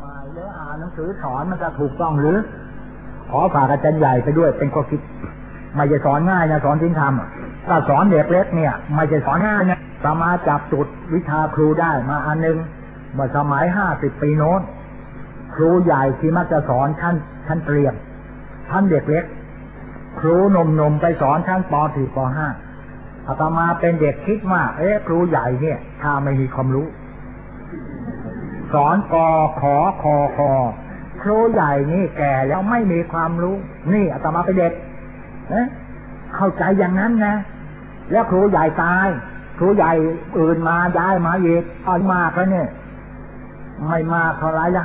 มาแล้วอ่านหนังสือสอนมันจะถูกต้องหรือขอฝากอาจารย์ใหญ่ไปด้วยเป็นข้อคิดไม่จะสอนง่ายนะสอนทิ้งทำถ้าสอนเด็กเล็กเนี่ยไม่จะสอนง่ายนะสามารถจับจุดวิชาครูได้มาอันนึงเมื่อสมัย50 ปีโน้นครูใหญ่ที่มักจะสอนชั้นเตรียมชั้นเด็กเล็กครูหนุ่มๆไปสอนชั้นป .4 ป .5 อาตมาเป็นเด็กคิดว่าครูใหญ่เนี่ยถ้าไม่มีความรู้สอนกขอคอคอครูใหญ่นี่แก่แล้วไม่มีความรู้นี่อาตมาเป็นเด็กเข้าใจอย่างนั้นนะแล้วครูใหญ่ตายครูใหญ่อื่นมาย้ายมาอีกเอามากแล้วเนี่ยไม่มากเท่าไรละ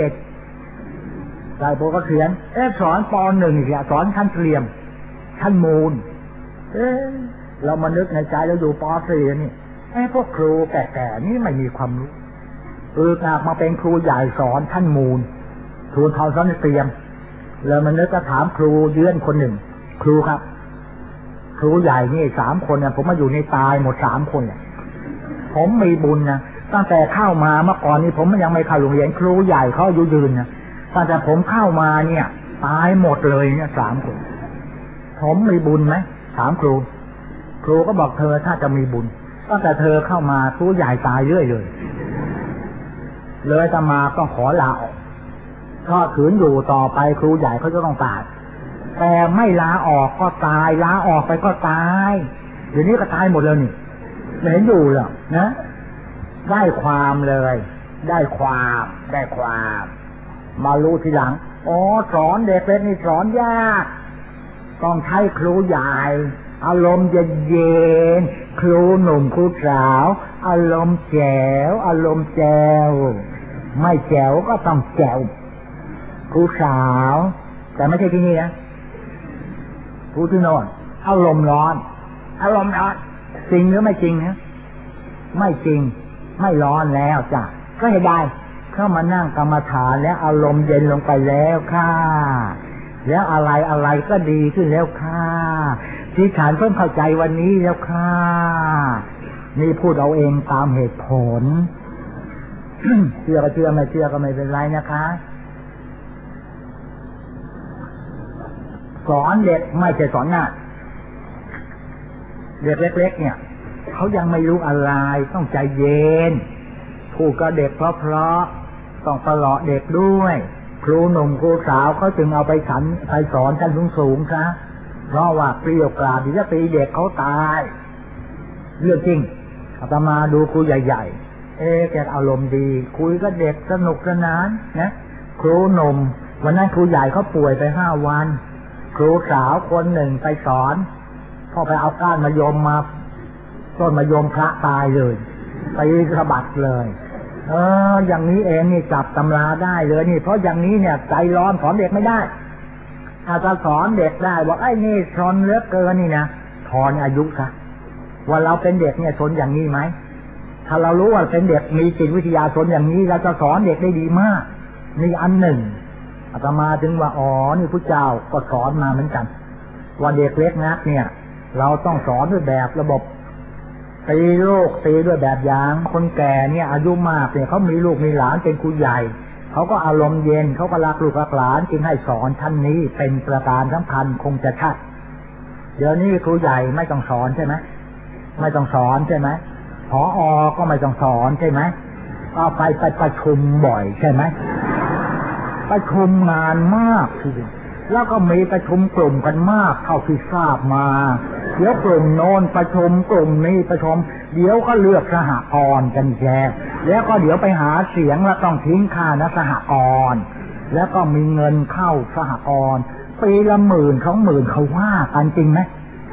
57ได้พวกก็เขียนสอนป .1 เนี่ยสอนขั้นเตรียมขั้นมูลเรามานึกในใจเราอยู่ป .4 นี่พวกครูแก่ๆนี่ไม่มีความรู้กลับมาเป็นครูใหญ่สอนขั้นมูลครูเท่าชั้นเตรียมแล้วมันนึกก็ถามครูเยื่อนคนหนึ่งครูครับครูใหญ่นี่3 คนเนี่ยผมมาอยู่ในตายหมด3 คนเนี่ยผมมีบุญนะตั้งแต่เข้ามาเมื่อก่อนนี้ผมยังไม่เข้าโรงเรียนครูใหญ่เขาอายุยืนนะตั้งแต่ผมเข้ามาเนี่ยตายหมดเลยเนี่ย3 คนผมมีบุญไหมถามครูก็บอกเธอถ้าจะมีบุญตั้งแต่เธอเข้ามาครูใหญ่ตายเรื่อยเลยอาตมาต้องขอลาออกถ้าขืนอยู่ต่อไปครูใหญ่เขาจะต้องตายแต่ไม่ลาออกก็ตายลาออกไปก็ตายเดี๋ยวนี้ก็ตายหมดเลยนี่ไม่เห็นอยู่หรอกนะได้ความเลยได้ความมารู้ทีหลังสอนเด็กเล็กนี่สอนยากต้องใช้ครูใหญ่อารมณ์เย็นๆครูหนุ่มครูสาวอารมณ์แจ๋วอารมณ์แจ๋วไม่แจ๋วก็ต้องแจ๋วครูสาวแต่ไม่ใช่ที่นี่นะครูที่โน่นอารมณ์ร้อนจริงหรือไม่จริงนะไม่จริงไม่ร้อนแล้วจ้ะก็ให้ได้เข้ามานั่งกรรมฐานแล้วอารมณ์เย็นลงไปแล้วค่ะแล้วอะไรก็ดีขึ้นแล้วค่ะที่ฉันเพิ่งเข้าใจวันนี้แล้วค่ะนี่พูดเอาเองตามเหตุผล เชื่อก็เชื่อไม่เชื่อก็ไม่เป็นไรนะคะสอนเด็กไม่ใช่สอนง่ายเด็กเล็กๆเนี่ยเขายังไม่รู้อะไรต้องใจเย็นพูดกับเด็กเพราะต้องตลอดเด็กด้วยครูหนุ่มครูสาวเขาจึงเอาไปสอนชั้นสูงๆซะเพราะว่าเปรี้ยวกราดที่จะตีเด็กเขาตายเรื่องจริงอาตมาดูครูใหญ่ๆแกอารมณ์ดีคุยกับเด็กสนุกสนานนะครูหนุ่มวันนั้นครูใหญ่เขาป่วยไป5 วันครูสาวคนหนึ่งไปสอนพอไปเอาก้านมะยมมาต้นมะยมพระตายเลยไปสะบัดเลยอย่างนี้เองนี่จับตำราได้เลยนี่เพราะอย่างนี้เนี่ยใจร้อนสอนเด็กไม่ได้อาจจะสอนเด็กได้ว่านี่ชนเหลือเกินนี่นะถอนอายุซะว่าเราเป็นเด็กเนี่ยชนอย่างนี้ไหมถ้าเรารู้ว่าเป็นเด็กมีจิตวิทยาชนอย่างนี้เราจะสอนเด็กได้ดีมากนี่อันหนึ่งอาตมาถึงว่านี่พระเจ้าก็สอนมาเหมือนกันว่าเด็กเล็กนักเนี่ยเราต้องสอนด้วยแบบระบบตีลูกตีด้วยแบบอย่างคนแก่เนี่ยอายุมากเนี่ยเขามีลูกมีหลานเป็นครูใหญ่เขาก็อารมณ์เย็นเขาก็รักลูกรักหลานจึงให้สอนท่านนี้เป็นประการสำคัญคงจะชัดเดี๋ยวนี้ครูใหญ่ไม่ต้องสอนใช่ไหมไม่ต้องสอนใช่ไหมผอ.ก็ไม่ต้องสอนใช่ไหมก็ไปประชุมบ่อยใช่ไหมประชุมงานมากทีเดียวแล้วก็มีประชุมกลุ่มกันมากเท่าที่ทราบมาเดี๋ยวกลุ่มโน้นประชุมกลุ่มนี้ประชุมเดี๋ยวก็เลือกสหกรณ์กันแกแล้วก็เดี๋ยวไปหาเสียงแล้วต้องทิ้งค่านะสหกรณ์แล้วก็มีเงินเข้าสหกรณ์ปีละ10,000 20,000เขาว่ากันจริงไหม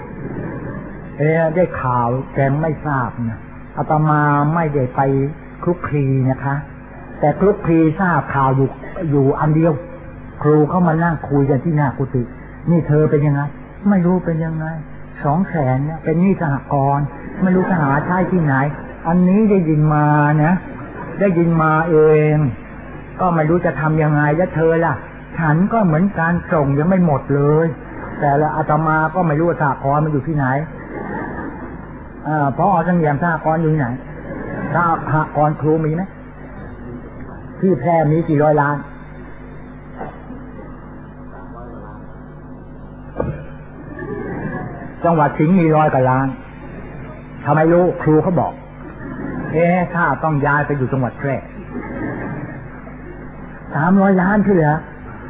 ได้ข่าวแกไม่ทราบนะอาตมาไม่ได้ไปคลุกคลีนะคะแต่คลุกคลีทราบข่าวอยู่อันเดียวครูเข้ามานั่งคุยกันที่หน้ากุฏินี่เธอเป็นยังไงไม่รู้เป็นยังไง200,000เนี่ยเป็นหนี้สหกรณ์ไม่รู้จะหาใช้ที่ไหนอันนี้ได้ยินมานะได้ยินมาเองก็ไม่รู้จะทำยังไงแล้วเธอล่ะฉันก็เหมือนการส่งยังไม่หมดเลยแต่ละอาตมาก็ไม่รู้ว่าสหกรณ์มันอยู่ที่ไหนเพราะสังเวียนสหกรณ์อยู่ไหนสหกรณ์ครูมีไหมที่แพร่มีกี่ร้อยล้านจังหวัดสิงห์มี100 กว่าล้านทำไมรู้ครูเขาบอกถ้าต้องย้ายไปอยู่จังหวัดแพร่300 ล้านที่เหลือ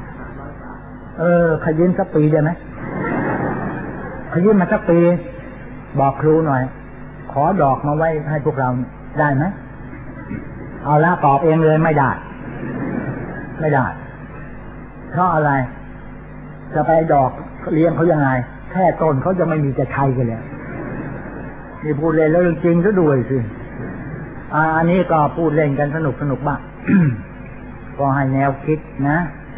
ขยินสักปีได้ไหมขยินมาสักปีบอกครูหน่อยขอดอกมาไว้ให้พวกเราได้ไหมเอาละตอบเองเลยไม่ได้เพราะอะไรจะไปดอกเลี้ยงเขายังไงแค่ต้นเขาจะไม่มีจะใช้กันเลยนี่พูดเล่นแล้วจริงก็ด้วยสิอันนี้ก็พูดเล่นกันสนุกบ้าง ก็ให้แนวคิดนะ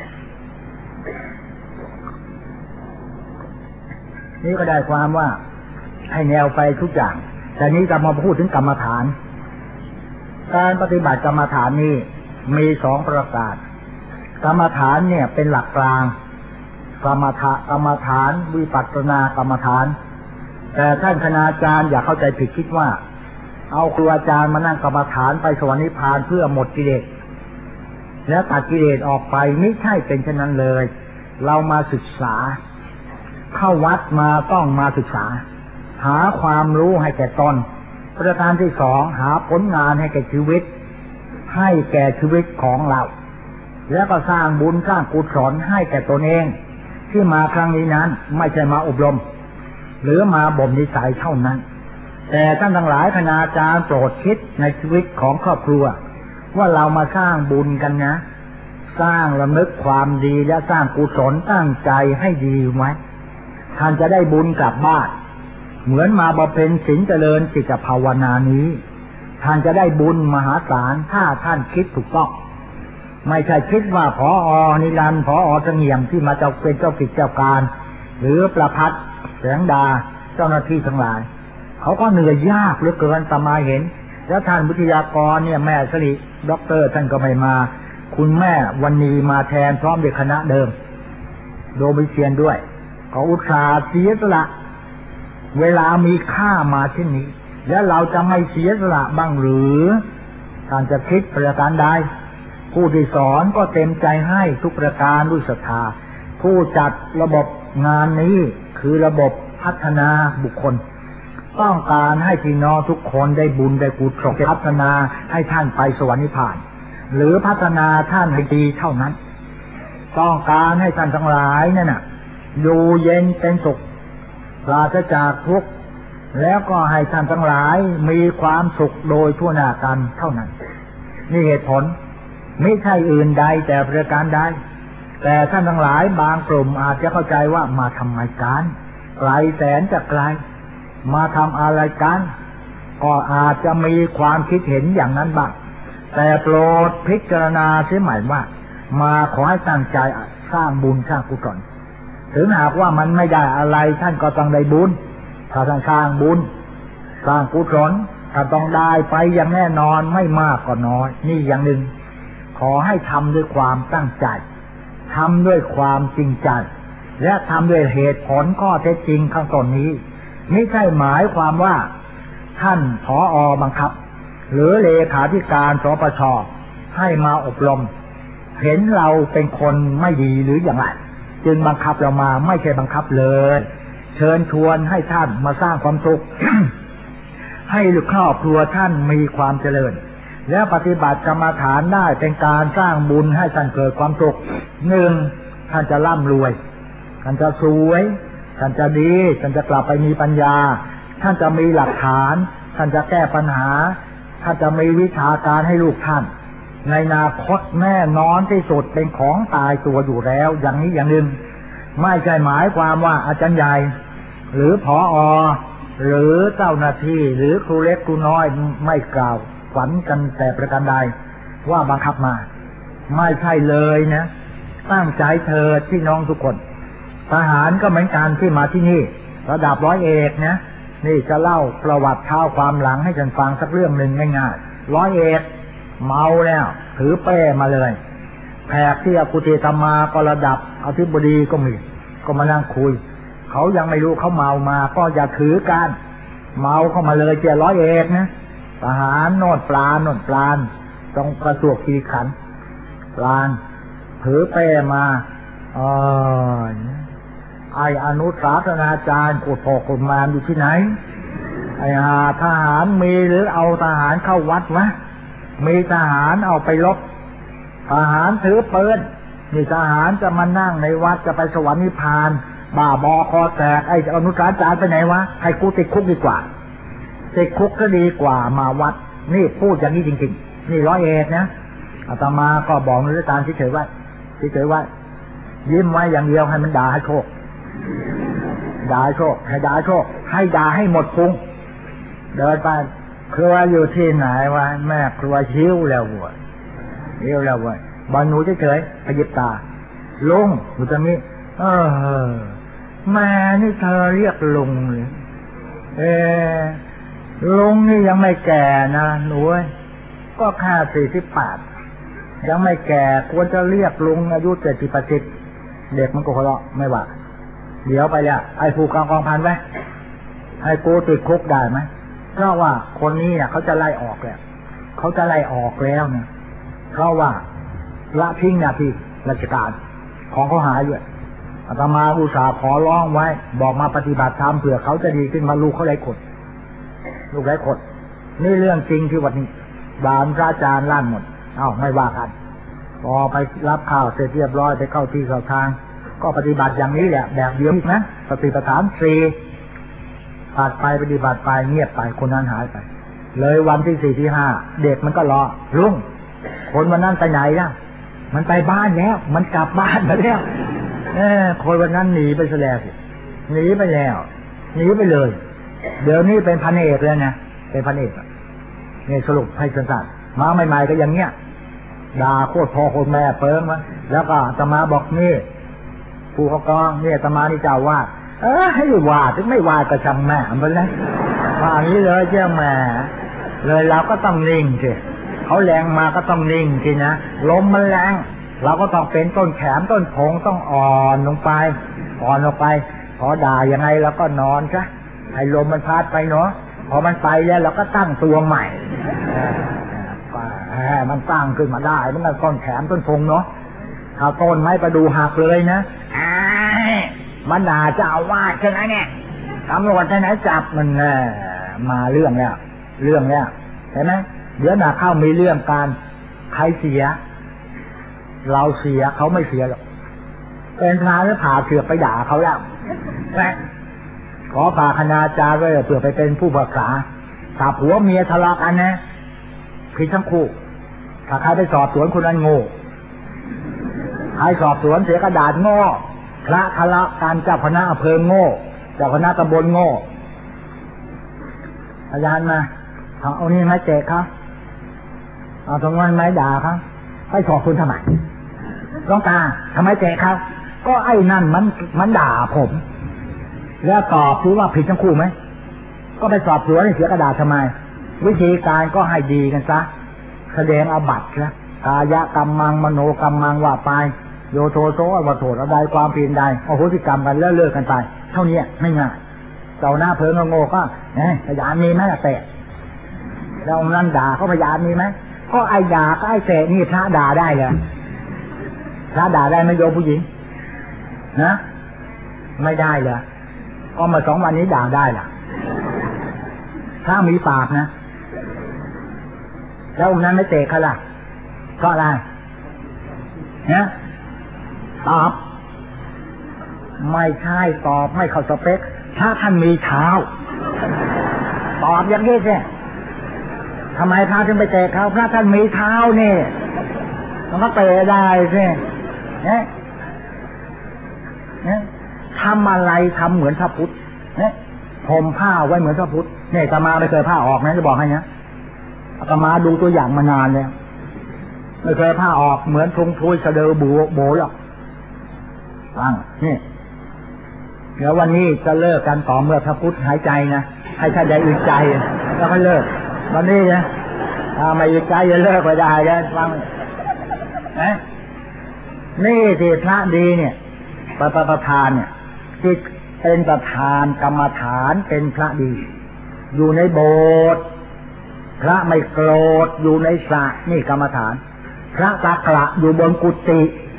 นี่ก็ได้ความว่าให้แนวไปทุกอย่างแต่นี้จะมาพูดถึงกรรมฐานการปฏิบัติกรรมฐานนี้มี2 ประการกรรมฐานเนี่ยเป็นหลักกลางกรรมฐานวิปัสสนากรรมฐานแต่ท่านคณาจารย์อย่าเข้าใจผิดคิดว่าเอาครูอาจารย์มานั่งกรรมฐานไปสวรรค์นิพพานเพื่อหมดกิเลสแล้วตัดกิเลสออกไปไม่ใช่เป็นเช่นนั้นเลยเรามาศึกษาเข้าวัดมาต้องมาศึกษาหาความรู้ให้แก่ตนประการที่2หาผลงานให้แก่ชีวิตให้แก่ชีวิตของเราแล้วก็สร้างบุญสร้างกุศลให้แก่ตนเองที่มาครั้งนี้นั้นไม่ใช่มาอบรมหรือมาบ่มนิสัยเท่านั้นแต่ท่านทั้งหลายคณาจารย์โปรดคิดในชีวิตของครอบครัวว่าเรามาสร้างบุญกันนะสร้างระลึกความดีและสร้างกุศลตั้งใจให้ดีไว้ท่านจะได้บุญกลับบ้านเหมือนมาบำเพ็ญศีลเจริญจิตภาวนานี้ท่านจะได้บุญมหาศาลถ้าท่านคิดถูกต้องไม่ใช่คิดว่าผอ.นิรันดร์ผอ.เสงี่ยมที่มาเป็นเจ้ากิจเจ้าการหรือประภัสแสงดาเจ้าหน้าที่ทั้งหลายเขาก็เหนื่อยยากเหลือเกินตมาเห็นแล้วท่านวิทยากรเนี่ยแม่สิริด็อกเตอร์ท่านก็ไม่มาคุณแม่วันนี้มาแทนพร้อมด้วยคณะเดิมโดมิเชียนด้วยเขาอุตส่าห์เสียสละเวลามีค่ามาเช่นนี้แล้วเราจะไม่เสียสละบ้างหรือท่านจะคิดประการใดผู้ที่สอนก็เต็มใจให้ทุกประการด้วยศรัทธาผู้จัดระบบงานนี้คือระบบพัฒนาบุคคลต้องการให้พี่น้องทุกคนได้บุญได้กุศลพัฒนาให้ท่านไปสวรรค์นิพพานหรือพัฒนาท่านให้ดีเท่านั้นต้องการให้ท่านทั้งหลายนั่นน่ะอยู่เย็นเป็นสุขปราศจากทุกข์แล้วก็ให้ท่านทั้งหลายมีความสุขโดยทั่วหน้ากันเท่านั้นนี่เหตุผลไม่ใช่อื่นใดแต่ประการใดแต่ท่านทั้งหลายบางกลุ่มอาจจะเข้าใจว่ามาทำไมกันไกลแสนจะไกลมาทำอะไรกันก็อาจจะมีความคิดเห็นอย่างนั้นบ้างแต่โปรดพิจารณาเสียใหม่ว่ามาขอให้ตั้งใจสร้างบุญสร้างกุศลถึงหากว่ามันไม่ได้อะไรท่านก็ต้องได้บุญถ้าท่านสร้างบุญสร้างกุศลท่านต้องได้ไปอย่างแน่นอนไม่มากก็น้อยนี่อย่างหนึ่งขอให้ทำด้วยความตั้งใจทำด้วยความจริงใจและทำด้วยเหตุผลข้อเท็จจริงข้างต้นนี้ไม่ใช่หมายความว่าท่านผอ.บังคับหรือเลขาธิการสปช.ให้มาอบรมเห็นเราเป็นคนไม่ดีหรืออย่างไรจึงบังคับเรามาไม่ใช่บังคับเลยเชิญชวนให้ท่านมาสร้างความสุข ให้ครอบครัวท่านมีความเจริญและปฏิบัติกรรมฐานได้เป็นการสร้างบุญให้ท่านเกิดความสุข1ท่านจะร่ำรวยท่านจะสวยท่านจะดีท่านจะกลับไปมีปัญญาท่านจะมีหลักฐานท่านจะแก้ปัญหาท่านจะมีวิชาการให้ลูกท่านในอนาคตแน่นอนที่สุดเป็นของตายตัวอยู่แล้วอย่างนี้อย่างหนึ่งไม่ใช่หมายความว่าอาจารย์ใหญ่หรือผอ.หรือเจ้าหน้าที่หรือครูเล็กครูน้อยไม่กล่าวฝันกันแต่ประการใดว่าบังคับมาไม่ใช่เลยนะตั้งใจเธอที่น้องทุกคนทหารก็เหมือนกันที่มาที่นี่ระดับร้อยเอกนะนี่จะเล่าประวัติเท้าความหลังให้ฉันฟังสักเรื่องหนึ่งง่ายๆร้อยเอกเมาแล้วถือเป้มาเลยแขกที่อกุติธรรมาก็ระดับอธิบดีก็มีก็มานั่งคุยเขายังไม่รู้เขาเมามาก็อย่าถือกันเมาเข้ามาเลยเจ้าร้อยเอกนะทหารโน่นปลาตรงกระทรวงคีรีขันธ์ลานถือเป้มาไออนุสาสนาจารย์กุดพอกุดมามอยู่ที่ไหนไอทหารมีหรือเอาทหารเข้าวัดวะมีทหารเอาไปลบทหารถือปืนนี่ทหารจะมานั่งในวัดจะไปสวรรค์นิพพานบ้าบอคอแตกไออนุสาสนาจารย์ไปไหนวะให้กูติดคุกดีกว่าติดคุกก็ดีกว่ามาวัดนี่พูดอย่างนี้จริงๆนี่ร้อยเอ็ดนะอาตมาก็บอกในการเฉยๆว่ายิ้มไว้อย่างเดียวให้มันด่าให้โชคด่าให้โชคให้ด่าโชคให้ด่าให้หมดพุงเดินไปครัวอยู่ที่ไหนวะแม่ครัวหิวแล้วเว้ยบอลหนูเฉยๆขยิบตาลุงหนูจะมีแม่นี่เธอเรียกลุงเลยลุงนี่ยังไม่แก่นะหนูก็แค่48ยังไม่แก่ควรจะเรียกลุงอายุ70-80เด็กมันก็หัวเราะไม่ว่าเดี๋ยวไปอ่ะไอ้ผู้กองพันไว้ให้กูติดคุกได้ไหมเพราะว่าคนนี้เนี่ยเขาจะไล่ออกแล้วเนี่ยเพราะว่าละทิ้งหน้าที่ราชการของเขาหายอยู่อาตมาอุตส่าห์ขอร้องไว้บอกมาปฏิบัติธรรมเผื่อเขาจะดีขึ้นมาลูกเขาไร้คนนี่เรื่องจริงที่วันนี้บานพระอาจารย์ลั่นหมดไม่ว่ากันพอไปรับข่าวเสร็จเรียบร้อยไปเข้าที่เข้าทางก็ปฏิบัติอย่างนี้แหละแบบเดียวนะสติปัฏฐาน4ผ่านไปปฏิบัติไปเงียบไปคนนั้นหายไปเลยวันที่4ที่5เด็กมันก็รอลุงคนวันนั้นไปไหนล่ะมันไปบ้านแล้วมันกลับบ้านไปแล้วคนวันนั้นหนีไปซะแล้วหนีไปเลยเดี๋ยวนี้เป็นพันเอกแล้วนะเป็นพันเอกนี่สรุปให้สั้นๆมาใหม่ๆก็อย่างเงี้ยด่าโคตรพ่อโคตรแม่เปิ้งวะแล้วก็อาตมาบอกนี่ผู้ปกครองเนี่ยอาตมานี่เจ้าว่าให้ว่าถึงไม่ว่าก็ช่างแม่ไปแล้วว่าอย่างนี้เลยเจ้าแม่เลยเราก็ต้องนิ่งสิเขาแรงมาก็ต้องนิ่งสินะลมมันแรงเราก็ต้องเป็นต้นแขมต้นพงต้องอ่อนลงไปพอด่ายังไงเราก็นอนซะให้ลมมันพัดไปเนาะพอมันไปแล้วเราก็ตั้งตัวใหม่มันตั้งขึ้นมาได้มันก็ต้นแขมต้นพงเนาะถ้าต้นไม้ประดูหักเลยนะมันด่าเจ้าอาวาสใช่ไหมเนี่ยตำรวจที่ไหนจับมันมาเรื่องแล้วเห็นไหมเดี๋ยวหน้าเข้ามีเรื่องการใครเสียเราเสียเขาไม่เสียหรอกเป็นพระแล้วผ่าเถือกไปด่าเขาแล้วขอฝากคณาจารย์ไว้เผื่อไปเป็นผู้ปรึกษาถ้าผัวเมียทะเลาะกันนะผิดทั้งคู่ถ้าใครไปสอบสวนคนนั้นโง่ใครสอบสวนเสียกระดาษโง่พระทะเลาะกันเจ้าคณะอำเภอโง่เจ้าคณะตำบลโง่อาจารย์มาเอานี่ไม้เจ๊ครับเอาตรงนั้นไม้ด่าครับไปสอบคุณทำไมต้องตาทำไมเจ๊ครับก็ไอ้นั่นมันด่าผมแล้วตอบรู้ว่าผิดทั้งคู่ไหมก็ไปสอบสวนเสียกระดาษทำไมวิธีการก็ให้ดีกันซะแสดงอาบัตินะกายกรรมังมโนกรรมังว่าไปโยโทโสอวโทษอะไรความผิดใดโอโหสิกรรมกันแล้วเลิกกันไปเท่านี้ไม่ง่ายเจ้าหน้าเพิงโง่ก็พยานมีไหมล่ะเตะแล้วนั่นด่าเขาพยานมีไหมก็ไอ้ด่าก็ไอ้เตะนี่พระด่าได้เลยพระด่าได้ไหมโยมผู้หญิงนะไม่ได้เลยก็มา2 วันนี้ด่าได้ล่ะถ้ามีปากนะแล้วนั้นไม่เตะเขาล่ะก็อะไรนะตอบไม่ใช่ตอบไม่เข้าสเปคถ้าท่านมีเท้าตอบอย่างนี้สิทำไมพระถึงไปเตะเขาพระท่านมีเท้านี่มันก็เตะได้สิทำอะไรทำเหมือนพระพุทธห่มผ้าไว้เหมือนพระพุทธเนี่ยอาตมาไม่เคยผ้าออกนะจะบอกให้นะอาตมาดูตัวอย่างมานานแล้วไม่เคยผ้าออกเหมือนทุงทุยเสดอโบหรอกฟังนี่เดี๋ยววันนี้จะเลิกกันต่อเมื่อพระพุทธหายใจนะให้ท่านได้อึดใจแล้วก็เลิกวันนี้นะถ้าไม่อึดใจจะเลิกไปได้แล้วฟังนี่ที่พระดีเนี่ยประธานเนี่ยที่เป็นประธานกรรมฐานเป็นพระดีอยู่ในโบสถ์พระไม่โกรธอยู่ในสระนี่กรรมฐานพระตากระอยู่บนกุฏิ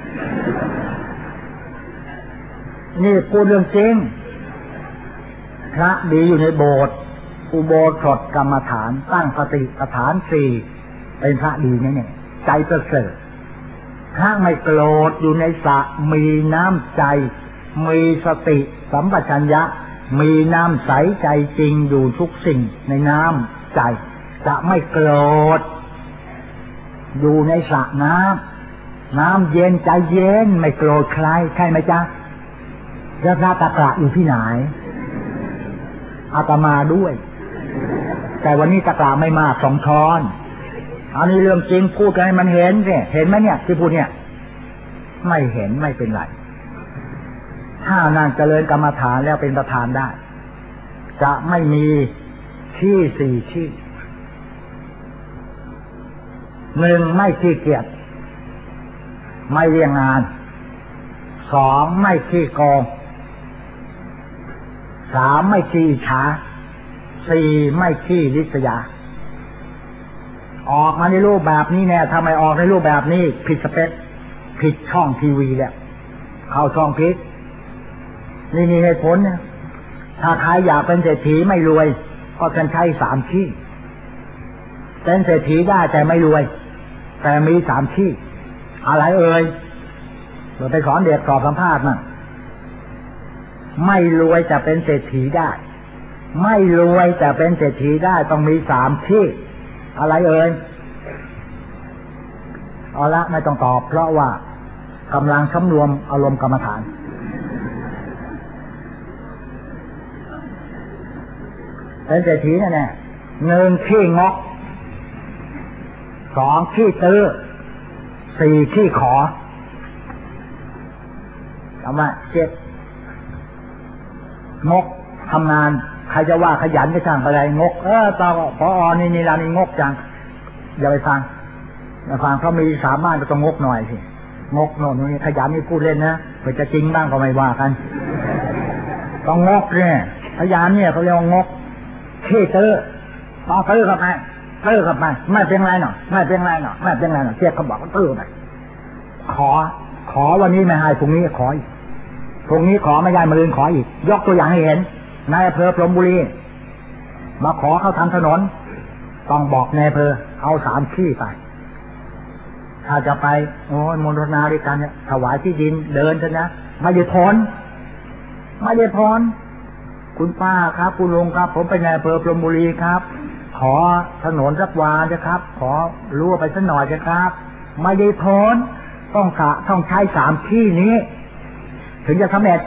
นี่พูดเรื่องจริงพระดีอยู่ในโบสถ์อุโบสถกรรมฐานตั้งสติปัฏฐานสี่เป็นพระดีเนี่ยใจประเสริฐพระไม่โกรธอยู่ในสระมีน้ำใจมีสติสัมปชัญญะมีน้ำใสใจจริงอยู่ทุกสิ่งในน้ำใจจะไม่โกรธอยู่ในสระน้ำเย็นใจเย็นไม่โกรธใครใช่ไหมจ๊ะแล้วพระตากระอยู่ที่ไหนอาตมาด้วยแต่วันนี้ตากระไม่มาก2 ช้อนอันนี้เรื่องจริงพูดกันให้มันเห็นสิเห็นไหมเนี่ยที่พูดเนี่ยไม่เห็นไม่เป็นไรถ้านางเจริญกรรมฐานแล้วเป็นประธานได้จะไม่มีที่4 ที่ 1ไม่ขี้เกียจไม่เรียงงาน2ไม่ขี้โกง3ไม่ขี้อิจฉา4ไม่ขี้ริษยาออกมาในรูปแบบนี้แน่ถ้าไม่ออกในรูปแบบนี้ผิดสเปคผิดช่องทีวีแล้วเข้าช่องผิดนี่เหตุผลเนี่ยถ้าใครอยากเป็นเศรษฐีไม่รวยก็ต้องใช้3 ที่เป็นเศรษฐีได้แต่ไม่รวยแต่มี3 ที่อะไรเอ่ยเราไปสอนเด็กสอบสัมภาษณ์มั่งไม่รวยแต่เป็นเศรษฐีได้ไม่รวยแต่เป็นเศรษฐีได้ต้องมี3 ที่อะไรเอ่ยเอาละไม่ต้องตอบเพราะว่ากำลังสำรวมอารมณ์กรรมฐานเป็นเศรษฐีแน่ๆ1ขี้งก2ขี้ตื้อ4ขี้ขอเอามา7งกทำงานใครจะว่าขยันก็ช่างไปเลยงกตาพอนี่เรานี่งกจังอย่าไปฟังเพราะมีสามารถก็ต้องงกหน่อยสิงกโน่นนี่ขยันนี่พูดเล่นนะเผื่อจะจริงบ้างก็ไม่ว่ากันต้องงกเนี่ยขยันเนี่ยเขาเรียกว่างกขี้ตื้อต้องตื้อเข้าไปไม่เป็นไรหรอกไม่เป็นไรหรอกเจ๊เขาบอกว่าตื้อไปขอวันนี้ไม่ให้พรุ่งนี้ขออีกพรุ่งนี้ขอไม่ได้มะรืนขออีกยกตัวอย่างให้เห็นนายอำเภอพรหมบุรีมาขอเขาทำถนนต้องบอกนายอำเภอเอา3 ที่ไปถ้าจะไปโอ้ยมรณาด้วยกันเนี่ยถวายที่ดินเดินเถอะนะไม่ได้พรคุณป้าครับคุณลุงครับผมไปนายอำเภอพรหมบุรีครับขอถนนสักวาจะครับขอรั่วไปสักหน่อยจะครับไม่ได้พรต้องใช้3 ที่นี้ถึงจะสำเร็จ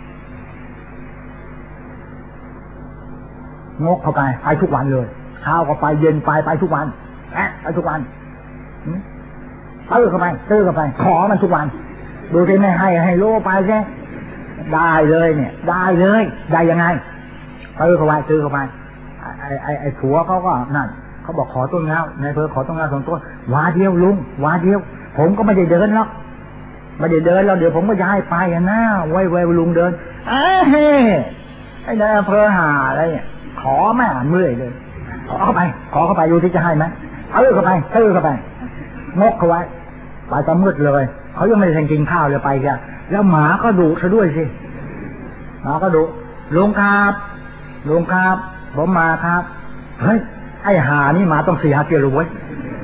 งกเข้าไปทุกวันเลยเช้าก็ไปเย็นไปทุกวันไปทุกวันตื้อเข้าไปขอมันทุกวันดูที่ไม่ให้โลไปใช่ได้เลยเนี่ยได้เลยได้ยังไงตื้อเข้าไปไอ้ผัวเขาก็นั่นเขาบอกขอต้นแล้วนายเพอขอต้นแล้ว2 ต้นวาเดียวลุงวาเดียวผมก็ไม่ได้เดินหรอกแล้วเดี๋ยวผมก็จะให้ไปนะไว้ลุงเดินไอ้นายอำเภอหาอะไรเนี่ยขอไม่เมื่อยเลยขอเข้าไปดูที่จะให้ไหมตื้อเข้าไปงกเขาไว้ไปตะมืดเลยเขายังไม่ได้กินข้าวเลยไปกันแล้วหมาก็ดุซะด้วยสิหมาก็ดุลุงครับผมมาครับเฮ้ยไอ้หานี่มาต้อง4-5 เที่ยวเลยเว้ย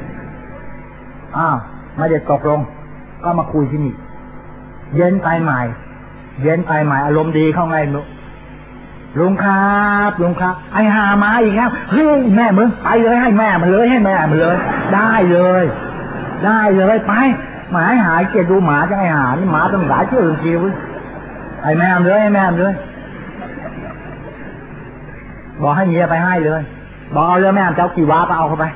ไม่ได้ตกลงก็มาคุยที่นี่เย็นไปใหม่อารมณ์ดีเข้าไงลุงครับไอ้หามาอีกแล้วเฮ้ยแม่มึงไปเลยให้แม่มันเลยได้เลยไปหมาหายเกลียดดูหมาจังไอ้หานี่หมาต้องหลายเที่ยวจริงๆไอ้แม่เลยบอกให้เมียไปให้เลยบอกเอาเลยแม่เจ้ากี่วาไปเอาเข้าไป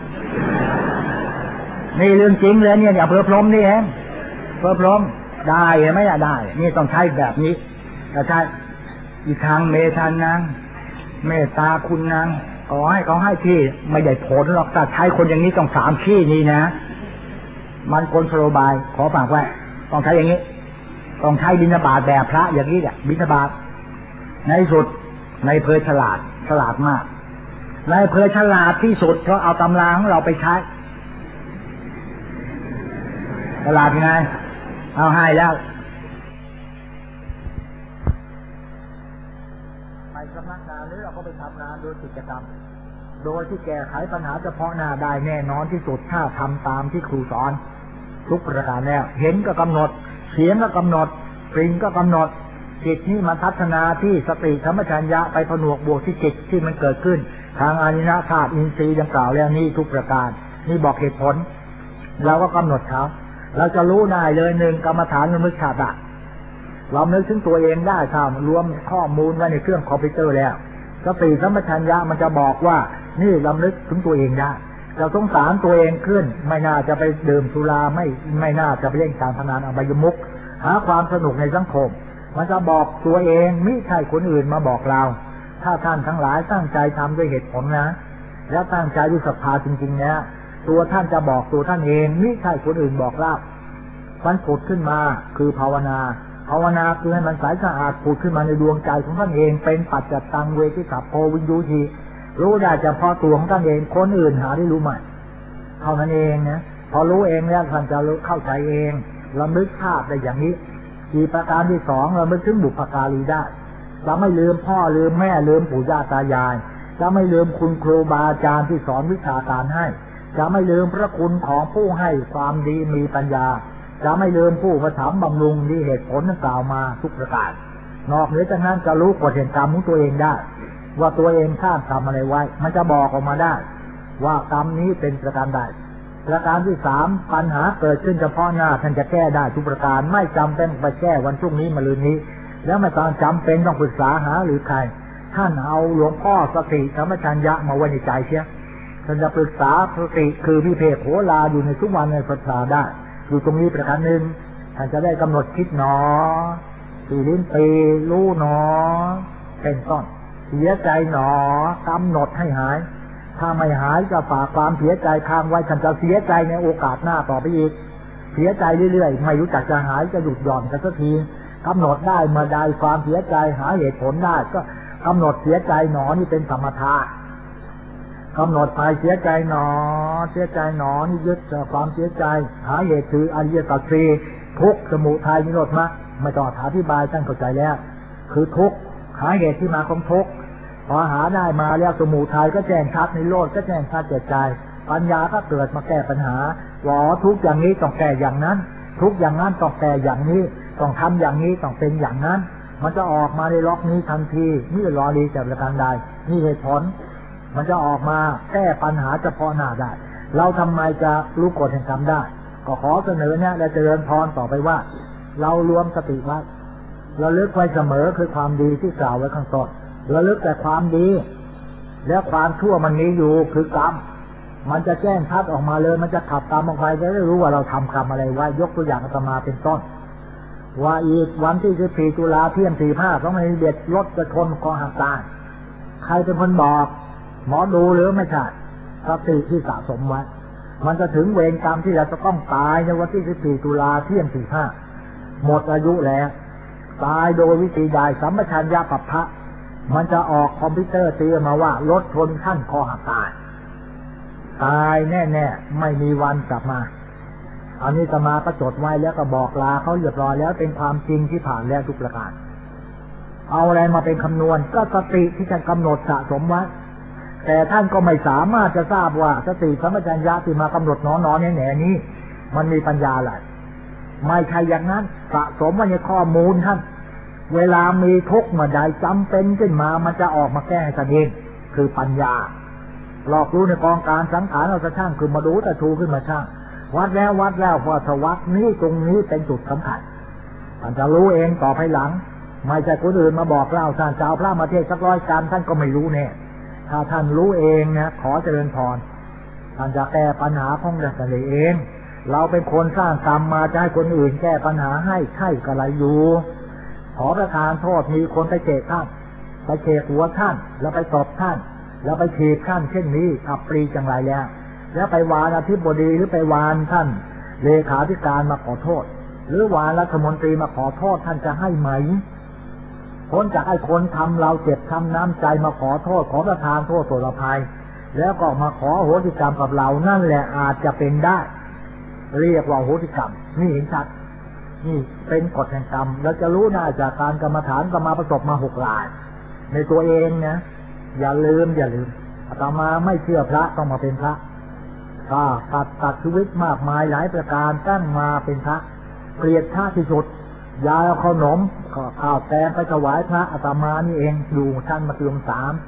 นี่เรื่องจริงเลยเนี่ยอย่าเพ้อพรหมนี่เองเพ้อพรหมได้ไหมได้นี่ต้องใช้แบบนี้แต่ใช่อีกทางเมตานังเมตตาคุณนางขอให้เขาให้ที่ไม่ได้ผลหรอกแต่ใช้คนอย่างนี้ต้อง3 ที่นี้นะมันคนสโลบายขอฝากไว้ต้องใช้อย่างนี้ต้องใช้บิณฑบาตแบบพระอย่างนี้แหละบิณฑบาตในสุดในเพอฉลาดมากในเพอฉลาดที่สุดเพราะเอาตำราของเราไปใช้ตลาดยังไงเอาให้แล้วไปสำนักงานหรือเราก็ไปทำงานโดยกิจกรรมโดยที่แก้ไขปัญหาเฉพาะหน้าได้แน่นอนที่สุดถ้าทำตามที่ครูสอนทุกประการแล้วเห็นก็กำหนดเสียงก็กำหนดกลิ่นก็กำหนดจิตนี้มันพัฒนาที่สติสัมปชัญญะไปผนวกบวกที่จิตที่มันเกิดขึ้นทางอานินาธาตุอินทรีย์ดังกล่าวแล้วนี่ทุกประการนี่บอกเหตุผลเราก็กำหนดเขาเราจะรู้ได้เลยหนึ่งกรรมฐานระลึกชาติเรานึกถึงตัวเองได้ทำรวมข้อมูลไว้ในเครื่องคอมพิวเตอร์แล้วสติสัมปชัญญะมันจะบอกว่านี่เรานึกถึงตัวเองได้เราสงสารตัวเองขึ้นไม่น่าจะไปดื่มสุราไม่น่าจะไปเล่นการพนันอบายมุขหาความสนุกในสังคมมันจะบอกตัวเองมิใช่คนอื่นมาบอกเราถ้าท่านทั้งหลายตั้งใจทำด้วยเหตุผลนะแล้วตั้งใจด้วยศรัทธาจริงๆนะตัวท่านจะบอกตัวท่านเองมิใช่คนอื่นบอกเรามันผุดขึ้นมาคือภาวนาคือให้มันใสสะอาดผุดขึ้นมาในดวงใจของท่านเองเป็นปัจจตังเวทิสัพโพวิญญูทีรู้ได้เฉพาะตัวของท่านเองคนอื่นหาได้รู้ไหมเท่านั้นเองนะพอรู้เองแล้วท่านจะเข้าใจเองระลึกภาพได้อย่างนี้อีกประการที่สองระลึกถึงบุพการีได้จะไม่ลืมพ่อลืมแม่ลืมปู่ย่าตายายจะไม่ลืมคุณครูบาอาจารย์ที่สอนวิชาการให้จะไม่ลืมพระคุณของผู้ให้ความดีมีปัญญาจะไม่ลืมผู้ประถมบำรุงที่เหตุผลนั้นกล่าวมาทุกประการนอกเหนือจากนั้นจะรู้กฎแห่งกรรมของตัวเองได้ว่าตัวเองสร้างกรรมอะไรไว้มันจะบอกออกมาได้ว่ากรรมนี้เป็นประการใดประการที่สามปัญหาเกิดขึ้นเฉพาะหน้าท่านจะแก้ได้ทุกประการไม่จำเป็นไปแก้วันพรุ่งนี้มะรืนนี้แล้วไม่ต้องจำเป็นต้องปรึกษาหาหรือใครท่านเอาหลวงพ่อสติสัมปชัญญะมาไว้ในใจเชียท่านจะปรึกษาสติคือวิเพกโหราอยู่ในทุกวันในศรัทธาได้อยู่ตรงนี้ประการหนึ่งท่านจะได้กำหนดคิดหนอสี่ลิ้นปีรู้หนอเป็นต้นเสียใจหนอกำหนดให้หายถ้าไม่หายจะฝากความเสียใจค้างไว้ท่านจะเสียใจในโอกาสหน้าต่อไปอีกเสียใจเรื่อยๆไม่รู้จักจะหายจะหยุดหย่อนกันสักทีกำหนดได้เมื่อใดความเสียใจหาเหตุผลได้ก็กำหนดเสียใจหนอนี่เป็นสมถะกำหนดไปเสียใจหนอนี่ยึดความเสียใจหาเหตุคืออริยสัจสี่ทุกข์สมุทัยนิโรธมรรคไม่ต้องอธิบายท่านเข้าใจแล้วคือทุกข์หาเหตุที่มาของทุกข์พอหาได้มาแล้วสมุทัยก็แจ้งชัดนิโรธก็แจ้งชัดแก่ใจปัญญาก็เกิดมาแก้ปัญหาว่าทุกอย่างนี้ต้องแก้อย่างนั้นทุกอย่างนั้นต้องแก้อย่างนี้ต้องทำอย่างนี้ต้องเป็นอย่างนั้นมันจะออกมาในล็อกนี้ทันทีนี่รอดีจากประการใดนี่เหตุผลมันจะออกมาแก้ปัญหาเฉพาะหน้าได้เราทำไมจะรู้กฎแห่งกรรมได้ก็ขอเสนอเนี่ยและเจริญพรต่อไปว่าเรารวมสติไว้ระลึกไว้เสมอคือความดีที่กล่าวไว้ข้างต้นระลึกแต่ความดีแล้วความชั่วมันมีอยู่คือกรรมมันจะแจ้งชัดออกมาเลยมันจะขับกรรมออกไปจะได้รู้ว่าเราทำกรรมอะไรไว้ยกตัวอย่างอาตมาเป็นต้นว่าอีกวันที่14 ตุลาเที่ยง 45 2021รถจะชนคอหักตายใครเป็นคนบอกหมอดูหรือไม่ใช่สติที่สะสมไว้มันจะถึงเวรกรรมที่เราจะต้องตายในวันที่14 ตุลาเที่ยง 45หมดอายุแล้วตายโดยวิธีใดสัมปชัญญะปัปพะมันจะออกคอมพิวเตอร์เตือนมาว่ารถชนท่านคอหักตายแน่ๆไม่มีวันกลับมาอันนี้อาตมาก็จดไว้แล้วก็บอกลาเขาเรียบร้อยแล้วเป็นความจริงที่ผ่านแล้วทุกประการเอาอะไรมาเป็นคำนวณก็สติที่จะกำหนดสะสมไว้แต่ท่านก็ไม่สามารถจะทราบว่าสติสัมปชัญญะที่มากำหนดนอนแหน่นี้มันมีปัญญาอะไรไม่ใช่อย่างนั้นสะสมไว้ในข้อมูลท่านเวลามีทุกข์เมื่อใดจำเป็นขึ้นมามันจะออกมาแก้ตนเองคือปัญญารอบรู้ในกองการสังขารเราจะช่างคือมาดูแต่ทูขึ้นมาช่างวัดแล้วพอสวัสดนี้ตรงนี้เป็นจุดสำคัญท่านจะรู้เองต่อภายหลังไม่ใช่คนอื่นมาบอกเล่าท่านจะเอาพระมาเทศสัก100 กรัมท่านก็ไม่รู้แน่ถ้าท่านรู้เองนะขอเจริญพรท่านจะแก้ปัญหาของท่านเองเราเป็นคนสร้างกรรมมาจะให้คนอื่นแก้ปัญหาให้ใช่กระไรอยู่ขอประทานโทษมีคนไปเจกท่านไปเจกหัวท่านแล้วไปตบท่านแล้วไปถีบท่านเช่นนี้อับปรีจังไรแล้วไปวานอธิบดีหรือไปวานท่านเลขาธิการมาขอโทษหรือวานรัฐมนตรีมาขอโทษท่านจะให้ไหมพ้นจากไอ้คนทำเราเจ็บช้ำน้ำใจมาขอโทษขอประทานโทษโทษอภัยแล้วก็มาขอโหสิกรรมกับเรานั่นแหละอาจจะเป็นได้เรียกว่าโหสิกรรมนี่เห็นชัดนี่เป็นกฎแห่งกรรมเราจะรู้ได้จากการกรรมฐานก็มาประสบมา6 รายในตัวเองนะอย่าลืมอาตมาไม่เชื่อพระต้องมาเป็นพระตัดชีวิตมากมายหลายประการตั้งมาเป็นพระเกลียดพระที่สุดยาขนมข้าวแกงไปถวายพระอาตมานี่เองอยู่ชั้นมัธยม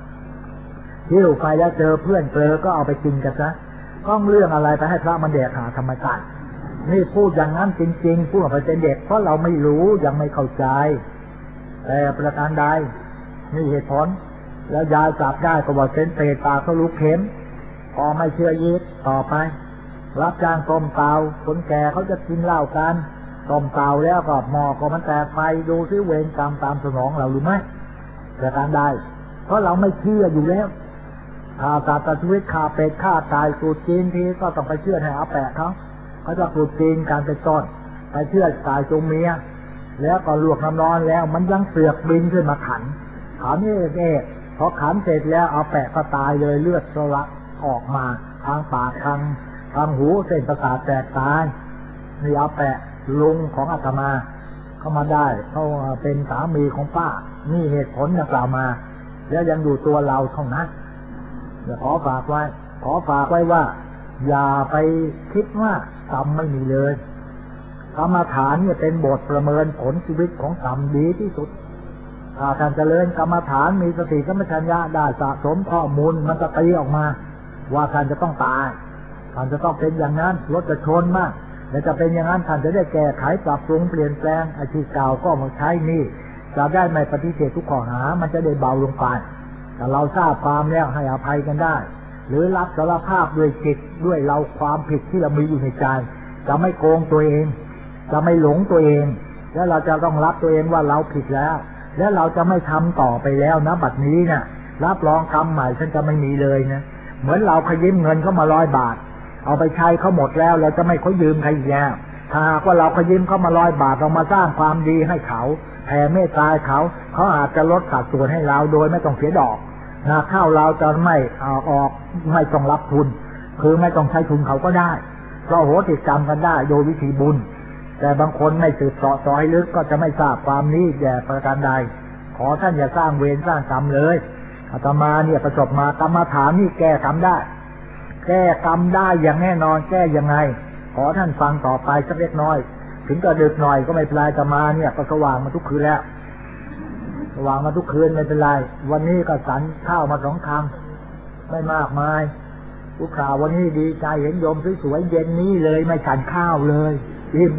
3ที่อยู่ไปแล้วเจอเพื่อนเจอก็เอาไปกินกันซะต้องเรื่องอะไรไปให้พระมันแดกหาธรรมชาตินี่พูดอย่างนั้นจริงๆพูดออกไปเป็นเด็กเพราะเราไม่รู้ยังไม่เข้าใจแต่ประการใดนี่เหตุผลแล้วยายจับได้ก็บอกเป็นเปรตตาเขาลุกเข็มพอไม่เชื่อยึดต่อไปรับจ้างต้มเตาคนแก่เขาจะกินเหล้ากันต้มเตาแล้วก็หม้อก็มันแตกไฟดูซิเวรกรรมตามสนองเราหรือไม่ประการใดเพราะเราไม่เชื่ออยู่แล้วตัดชีวิตฆ่าเป็ดฆ่าตายสูตรจีนทีก็ต้องไปเชื่อให้อาแปะเขาจะสูตรจีนการเป็นต้นไปเชื่อตายจงเมียแล้วก็ลวกน้ำร้อนแล้วมันยังเสือกบินขึ้นมาขันนี่พอขันเสร็จแล้วเอาแปะก็ตายเลยเลือดสลักออกมาทางปากทางหูเส้นประสาทแตกตายนี่เอาแปะลุงของอาตมาเข้ามาได้เขาเป็นสามีของป้านี่เหตุผลดังกล่าวมาแล้วยังอยู่ตัวเราเท่านั้นเดี๋ยวขอฝากไว้ว่าอย่าไปคิดว่ากรรมไม่มีเลยกรรมฐานเนี่ยเป็นบทประเมินผลชีวิตของกรรมดีที่สุดถ้าท่านเจริญกรรมฐานมีสติสัมปชัญญะได้สะสมข้อมูลมันจะตีออกมาว่าท่านจะต้องตายท่านจะต้องเป็นอย่างนั้นรถจะชนมากและจะเป็นอย่างนั้นท่านจะได้แก้ไขปรับปรุงเปลี่ยนแปลงอาชีพเก่าก็มาใช้นี่จะได้ไม่ปฏิเสธทุกข้อหามันจะได้เบาลงไปแต่เราทราบความแล้วให้อภัยกันได้หรือรับสารภาพด้วยจิตด้วยเราความผิดที่เรามีอยู่ในใจจะไม่โกงตัวเองจะไม่หลงตัวเองแล้วเราจะต้องรับตัวเองว่าเราผิดแล้วและเราจะไม่ทำต่อไปแล้วนะบัดนี้เนี่ยรับรองกรรมใหม่ฉันจะไม่มีเลยนะเหมือนเราขยิ้มเงินเข้ามา100 บาทเอาไปใช้เขาหมดแล้วเราจะไม่ขอยืมใครอีกแล้วถ้าว่าเราขยิ้มเข้ามา100 บาทเรามาสร้างความดีให้เขาแผ่เมตตาเขาอาจจะลดสัดส่วนให้เราโดยไม่ต้องเสียดอกข้าวเราจะไม่ออกไม่ต้องรับทุนคือไม่ต้องใช้ทุนเขาก็ได้เพราะโหติดกรรมกันได้โดยวิธีบุญแต่บางคนไม่สืบเสาะซอยลึกก็จะไม่ทราบความนี้แย่ประการใดขอท่านอย่าสร้างเวรสร้างกรรมเลยอาตมาเนี่ยประสบมากรรมฐานนี่แก้กรรมได้อย่างแน่นอนแก้ยังไงขอท่านฟังต่อไปสักเล็กน้อยถึงจะดึกหน่อยก็ไม่เป็นไรอาตมาเนี่ยก็สว่างมาทุกคืนแล้วสว่างมาทุกคืนไม่เป็นไรวันนี้ก็ฉันข้าวมา2 คำไม่มากมายผู้ข่าววันนี้ดีใจเห็นโยมสวยๆเย็นนี้เลยไม่ฉันข้าวเลยอิ่ม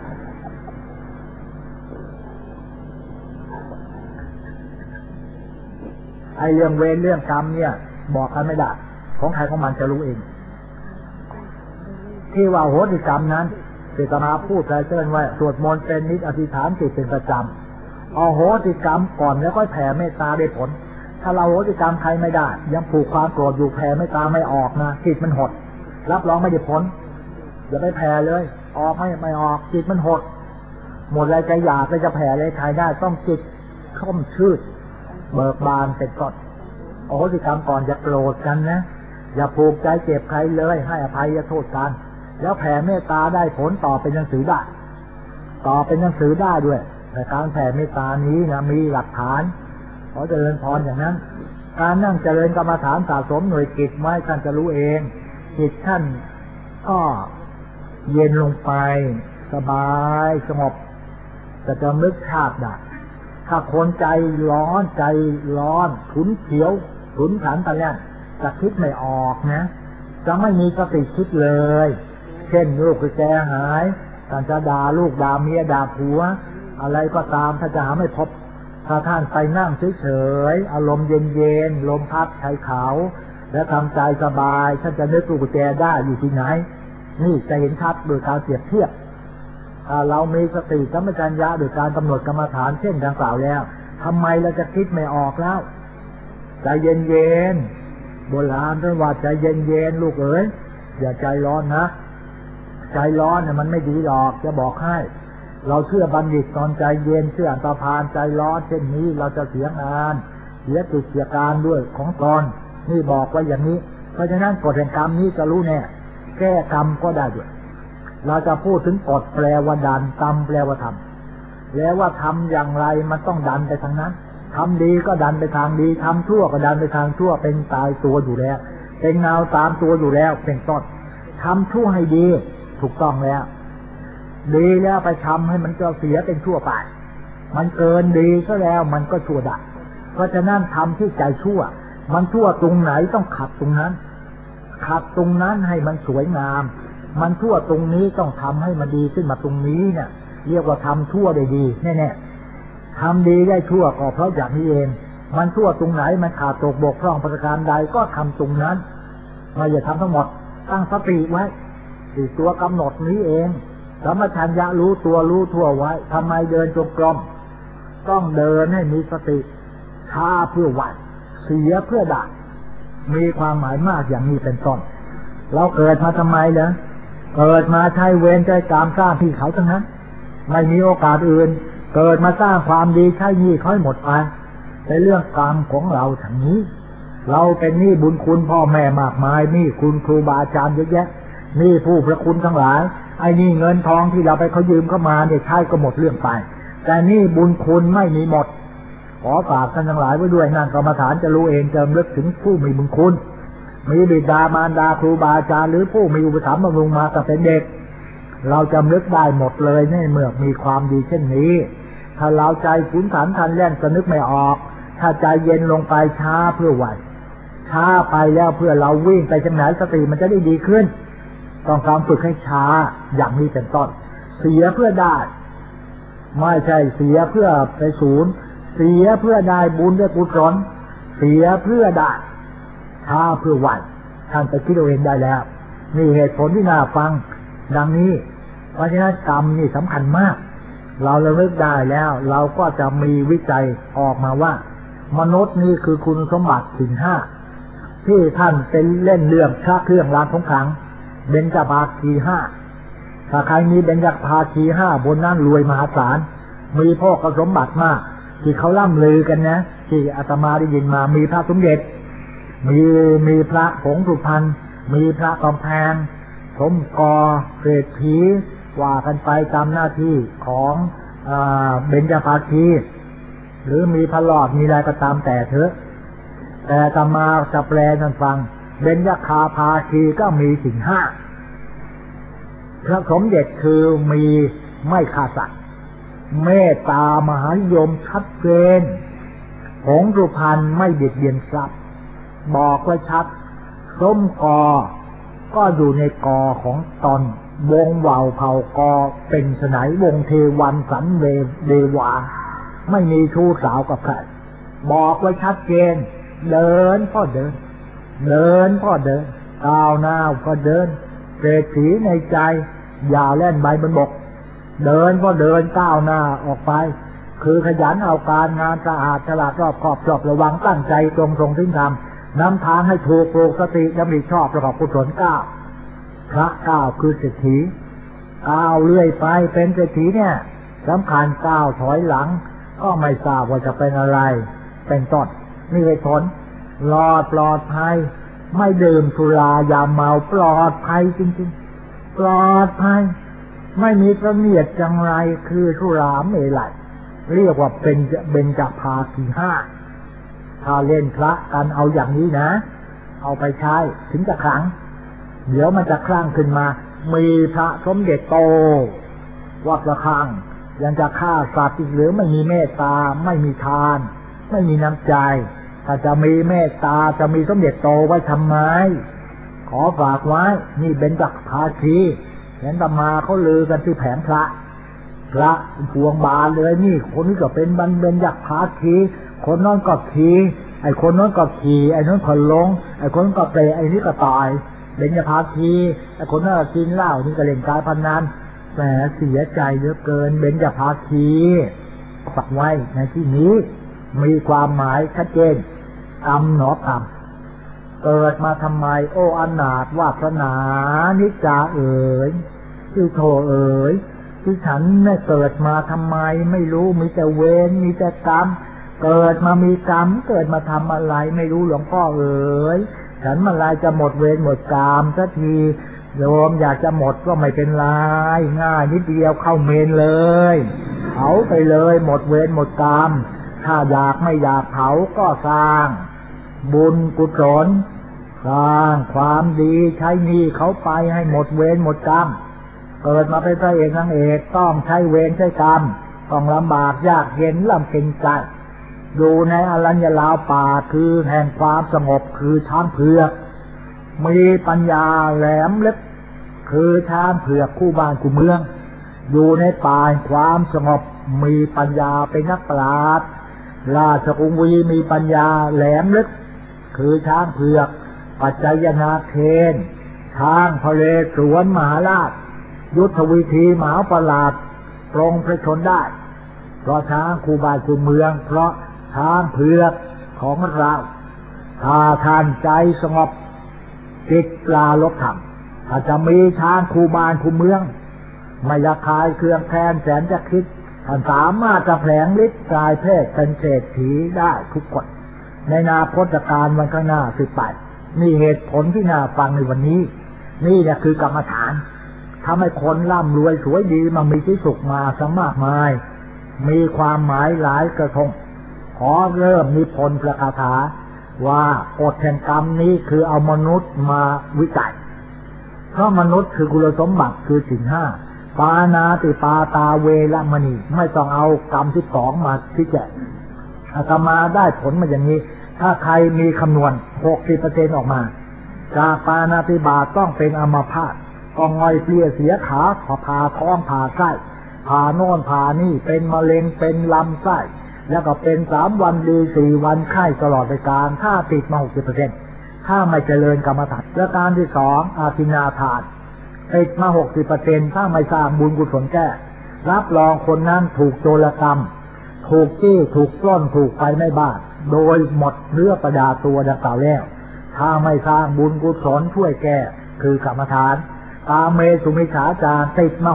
ไอ้เรื่องเวรเรื่องกรรมเนี่ยบอกกันไม่ได้ของใครของมันจะรู้เองที่ว่าโหติกรรมนั้นเจตนาพูดใจเตือนไว้สวดมนต์เป็นนิจอธิษฐานจิตเป็นประจำเอาโหติกรรมก่อนแล้วก็แผ่เมตตาได้ผลถ้าเราโหติกรรมใครไม่ได้ยังผูกความโกรธอยู่แผ่เมตตาไม่ออกนะจิตมันหดรับรองไม่ได้ผลอย่าไปแผ่เลยออกไม่ออกจิตมันหดหมดอะไรใจอยากจะแผ่อะไรใครได้ต้องจิตค่มชื่นเบิกบานเป็นก้อนโอโหสิกรรมก่อนอย่าโกรธกันนะอย่าผูกใจเจ็บใครเลยให้อภัยโทษกันแล้วแผ่เมตตาได้ผลต่อเป็นหนังสือได้ด้วยแต่การแผ่เมตตานี้นะมีหลักฐานขอเจริญพรอย่างนั้นการนั่งเจริญกรรมฐานสะสมหน่วยจิตไว้ท่านจะรู้เองจิตท่านก็เย็นลงไปสบายสงบจะนึกชาติได้ถ้าคนใจร้อนขุนเขียวขุนขันตะแล่นจะคิดไม่ออกนะจะไม่มีสติคิดเลยเช่นลูกแกหายท่านจะด่าลูกด่าเมียด่าผัวอะไรก็ตามถ้าจะหาไม่พบถ้าท่านไปนั่งเฉยๆอารมณ์เย็นๆลมพัดชายเขาและทำใจสบายท่านจะนึกลูกแกได้อยู่ที่ไหนนี่จะเห็นชัดโดยการเปรียบเทียบเรามีสติสัมปชัญญะโดยการกำหนดกรรมฐานเช่นดังกล่าวแล้วทำไมเราจะคิดไม่ออกแล้วใจเย็นๆโบราณท่านว่าใจเย็นๆลูกเอ๋ยอย่าใจร้อนนะใจร้อนเนี่ยมันไม่ดีหรอกจะบอกให้เราเชื่อบัณฑิตตอนใจเย็นเชื่ออันตรพานใจร้อนเช่นนี้เราจะเสียงานเสียกิจเสียการด้วยของตนนี่บอกว่าอย่างนี้เพราะฉะนั้นกฎแห่งกรรมนี้จะรู้แน่แก้กรรมก็ได้ด้วยเราจะพูดถึงกฎแปลว่าดันกรรมแปลว่าทำแล้วว่าทำอย่างไรมันต้องดันไปทางนั้นทำดีก็ดันไปทางดีทำชั่วก็ดันไปทางชั่วเป็นตายตัวอยู่แล้วเป็นเงาตามตัวอยู่แล้วเป็นต้นทำชั่วให้ดีถูกต้องแล้วดีแล้วไปทำให้มันก็เสียเป็นชั่วไปมันเกินดีซะแล้วมันก็ชั่วได้เพราะฉะนั้นทำที่ใจชั่วมันชั่วตรงไหนต้องขัดตรงนั้นขัดตรงนั้นให้มันสวยงามมันชั่วตรงนี้ต้องทำให้มันดีขึ้นมาตรงนี้เนี่ยเรียกว่าทำชั่วได้ดีแน่ๆทำดีได้ชั่วก็เพราะอย่างนี้เองมันชั่วตรงไหนมันขาดตกบกพร่องประการใดก็ทำตรงนั้นไม่อย่าทำทั้งหมดตั้งสติไว้ที่ตัวกำหนดนี้เองสัมปชัญญะรู้ตัวรู้ทั่วไว้ทำไมเดินจงกรมต้องเดินให้มีสติช้าเพื่อไหวเสียเพื่อได้มีความหมายมากอย่างนี้เป็นต้นเราเกิดมาทำไมเหรอเกิดมาใช้เวรใช้กรรมสร้างที่เขาทั้งนั้นไม่มีโอกาสอื่นเกิดมาสร้างความดีใช้หนี้ค่อยหมดไปในเรื่องกรรมของเราทางนี้เราเป็นหนี้บุญคุณพ่อแม่มากมายหนี้คุณครูบาอาจารย์เยอะแยะหนี้ผู้พระคุณทั้งหลายไอ้นี่เงินทองที่เราไปเขายืมเข้ามาเนี่ยใช้ก็หมดเรื่องไปแต่นี่บุญคุณไม่มีหมดขอฝากท่านทั้งหลายไว้ด้วยนั่นกรรมฐานจะรู้เองจะนึกถึงผู้มีบุญคุณมีบิดามารดาครูบาอาจารย์หรือผู้มีอุปถัมภ์บำรุงมาตั้งแต่เด็กเราจำนึกได้หมดเลยในเมื่อมีความดีเช่นนี้ถ้าเราใจขุนขันทันแล่นจะนึกไม่ออกถ้าใจเย็นลงไปช้าเพื่อไหวช้าไปแล้วเพื่อเราวิ่งไปทางไหนสติมันจะได้ดีขึ้นต้องการฝึกให้ช้าอย่างนี้เป็นต้นเสียเพื่อได้ไม่ใช่เสียเพื่อไปศูนย์เสียเพื่อได้บุญด้วยกุศลเสียเพื่อได้ช้าเพื่อไหวท่านไปคิดเอาเองได้แล้วนี่เหตุผลที่น่าฟังดังนี้เพราะฉะนั้นกรรมนี่สำคัญมากเราระลึกได้แล้วเราก็จะมีวิจัยออกมาว่ามนุษย์นี่คือคุณสมบัติสิ่งห้าที่ท่านเป็นเล่นเรื่องพระเครื่องรางของขลังเบญจภาคีห้าถ้าใครมีเบญจภาคีห้าบนนั้นรวยมหาศาลมีพ่อสมบัติมากที่เขาล่ำลือกันนะที่อาตมาได้ยินมามีพระสมเด็จมีพระผงสุพรรณมีพระกำแพงสมกอเศรษฐีว่ากันไปตามหน้าที่ของเบญจภาคีหรือมีพระหลอดมีอะไรก็ตามแต่เถอะแต่อาตมาจะแปลให้ท่านฟังเบญจคาภาคีก็มีสิ่งห้าพระสมเด็จคือมีไม่ฆ่าสัตว์เมตตามหานิยมชัดเจนผงสุพรรณไม่เบียดเบียนทรัพย์บอกไว้ชัดส้มกอก็อยู่ในกอของตนวงว่าวเผากอเป็นสนัยวงเทวันสันเดวาไม่มีชู้สาวกับใครบอกไว้ชัดเจนเดินก็เดินเดินก็เดินก้าวหน้าก็เดินเศรษฐีในใจอย่าเล่นใบบนบกเดินก็เดินก้าวหน้าออกไปคือขยันเอาการงานสะอาดฉลาดรอบคอบชอบระวังตั้งใจตรงทิ้งทำนำทางให้ถูกปลูกสติดำริชอบประกอบกุศลก้าวพระก้าวคือเศรษฐีก้าวเลื่อยไปเป็นเศรษฐีเนี่ยสำคัญก้าวถอยหลังก็ไม่ทราบว่าจะเป็นอะไรเป็นต้นนี่เหตุผลรอดปลอดภัยไม่ดื่มสุรายาเมาปลอดภัยจริงๆปลอดภัยไม่มีเสนียดจังไรคือสุราเมลัยเรียกว่าเป็นเบญจภาคีห้าถ้าเล่นพระกันเอาอย่างนี้นะเอาไปใช้ถึงจะขลังเดี๋ยวมันจะคลั่งขึ้นมามีพระสมเด็จโตวัดละฆังยังจะฆ่าสัตว์อีกหรือไม่มีเมตตาไม่มีทานไม่มีน้ำใจถ้าจะมีเมตตาจะมีสมเด็จโตไว้ทำไมขอฝากไว้นี่เบญจภาคีเห็นตมาเขาลือกันที่แผงพระพวงบานเลยนี่คนนี้ก็เป็นเบญจภาคีคนน้นก็ขี่ไอ้คนน้นก็ขี่ไอ้น้นก็ลงไอ้คนนั้นก็เตะไอ้นี่ก็ต่อยเบญจภาคีไอ้คนนั้นก็กินเหล้านี่ก็เล่นการพนันแหมเสียใจเหลือเกินเบญจภาคีฝากไว้ในที่นี้มีความหมายชัดเจนกรรมหนอกรรมเกิดมาทำไมโอ้อนาถวาสนานิจจาเอ๋ยคือโธ่เอ๋ยที่ฉันไม่เกิดมาทำไมไม่รู้มีแต่เวรมีแต่กรรมเกิดมามีกรรมเกิดมาทำอะไรไม่รู้หลวงพ่อเอ๋ยฉันเมื่อไรจะหมดเวรหมดกรรมสักทีโยมอยากจะหมดก็ไม่เป็นไรง่ายนิดเดียวเข้าเมนเลยเผาไปเลยหมดเวรหมดกรรมถ้าอยากไม่อยากเผาก็สร้างบุญกุศลสร้างความดีใช้หนี้เขาไปให้หมดเวรหมดกรรมเกิดมาเป็นพระเอกนางเอกต้องใช้เวรใช้กรรมต้องลำบากยากเย็นลำเค็ญใจอยู่ในอรัญญลาวป่าคือแห่งความสงบคือช้างเผือกมีปัญญาแหลมลึกคือช้างเผือกคู่บ้านคู่เมืองอยู่ในป่าความสงบมีปัญญาเป็นนักปราชญ์ราชกุวีมีปัญญาแหลมลึกคือช้างเผือกปัจจยนาเทนช้างพระเลสวนมหาราชยุทธวิธีมหาประหลาดตรงพระชนได้เพราะช้างคู่บ้านคู่เมืองเพราะช้างเผือกของเราถ้าท่านใจสงบจิตปลาลบธรรมถ้าจะมีช้างคู่บ้านคู่เมืองไม่ละคายเครื่องแค้นแสนจะคิดท่านสามารถจะแผลงฤทธิ์กายเพศเป็นเศรษฐีได้ทุกคนในอนาคตการวันข้างหน้าสืบไปนี่เหตุผลที่น่าฟังในวันนี้นี่แหละคือกรรมฐานทำให้คนร่ำรวยสวยดีมามีที่สุขมาสมากมายมีความหมายหลายกระทงขอเริ่มนิพนธ์ประคาถาว่ากฎแห่งกรรมนี้คือเอามนุษย์มาวิจัยเพราะมนุษย์คือคุณสมบัติคือศีลห้าปานาติปาตาเวรมณีไม่ต้องเอากรรม12มาพิจารณาอาตมาได้ผลมาอย่างนี้ถ้าใครมีคำนวณ 60% ออกมาจากปานาติบาตต้องเป็นอัมพาตต้องง่อยเปลี่ยเสียขาผ่าท้องผ่าไส้ผ่าโน่นผ่านี่เป็นมะเร็งเป็นลำไส้แล้วก็เป็น3 วันดี4 วันไข้ตลอดไปการถ้าติดมา 60% ถ้าไม่เจริญกรรมฐานประการที่2อาทินาทานติดมา 60% ถ้าไม่สร้างบุญกุศลแก้รับรองคนนั้นถูกโจรกรรมถูกจี้ถูกปล้นถูกไฟไหม้บ้านโดยหมดเนื้อประดาตัวดังกล่าวแล้วถ้าไม่สร้างบุญกุศลช่วยแก้คือกรรมฐานกาเมสุมิจฉาจารติดมา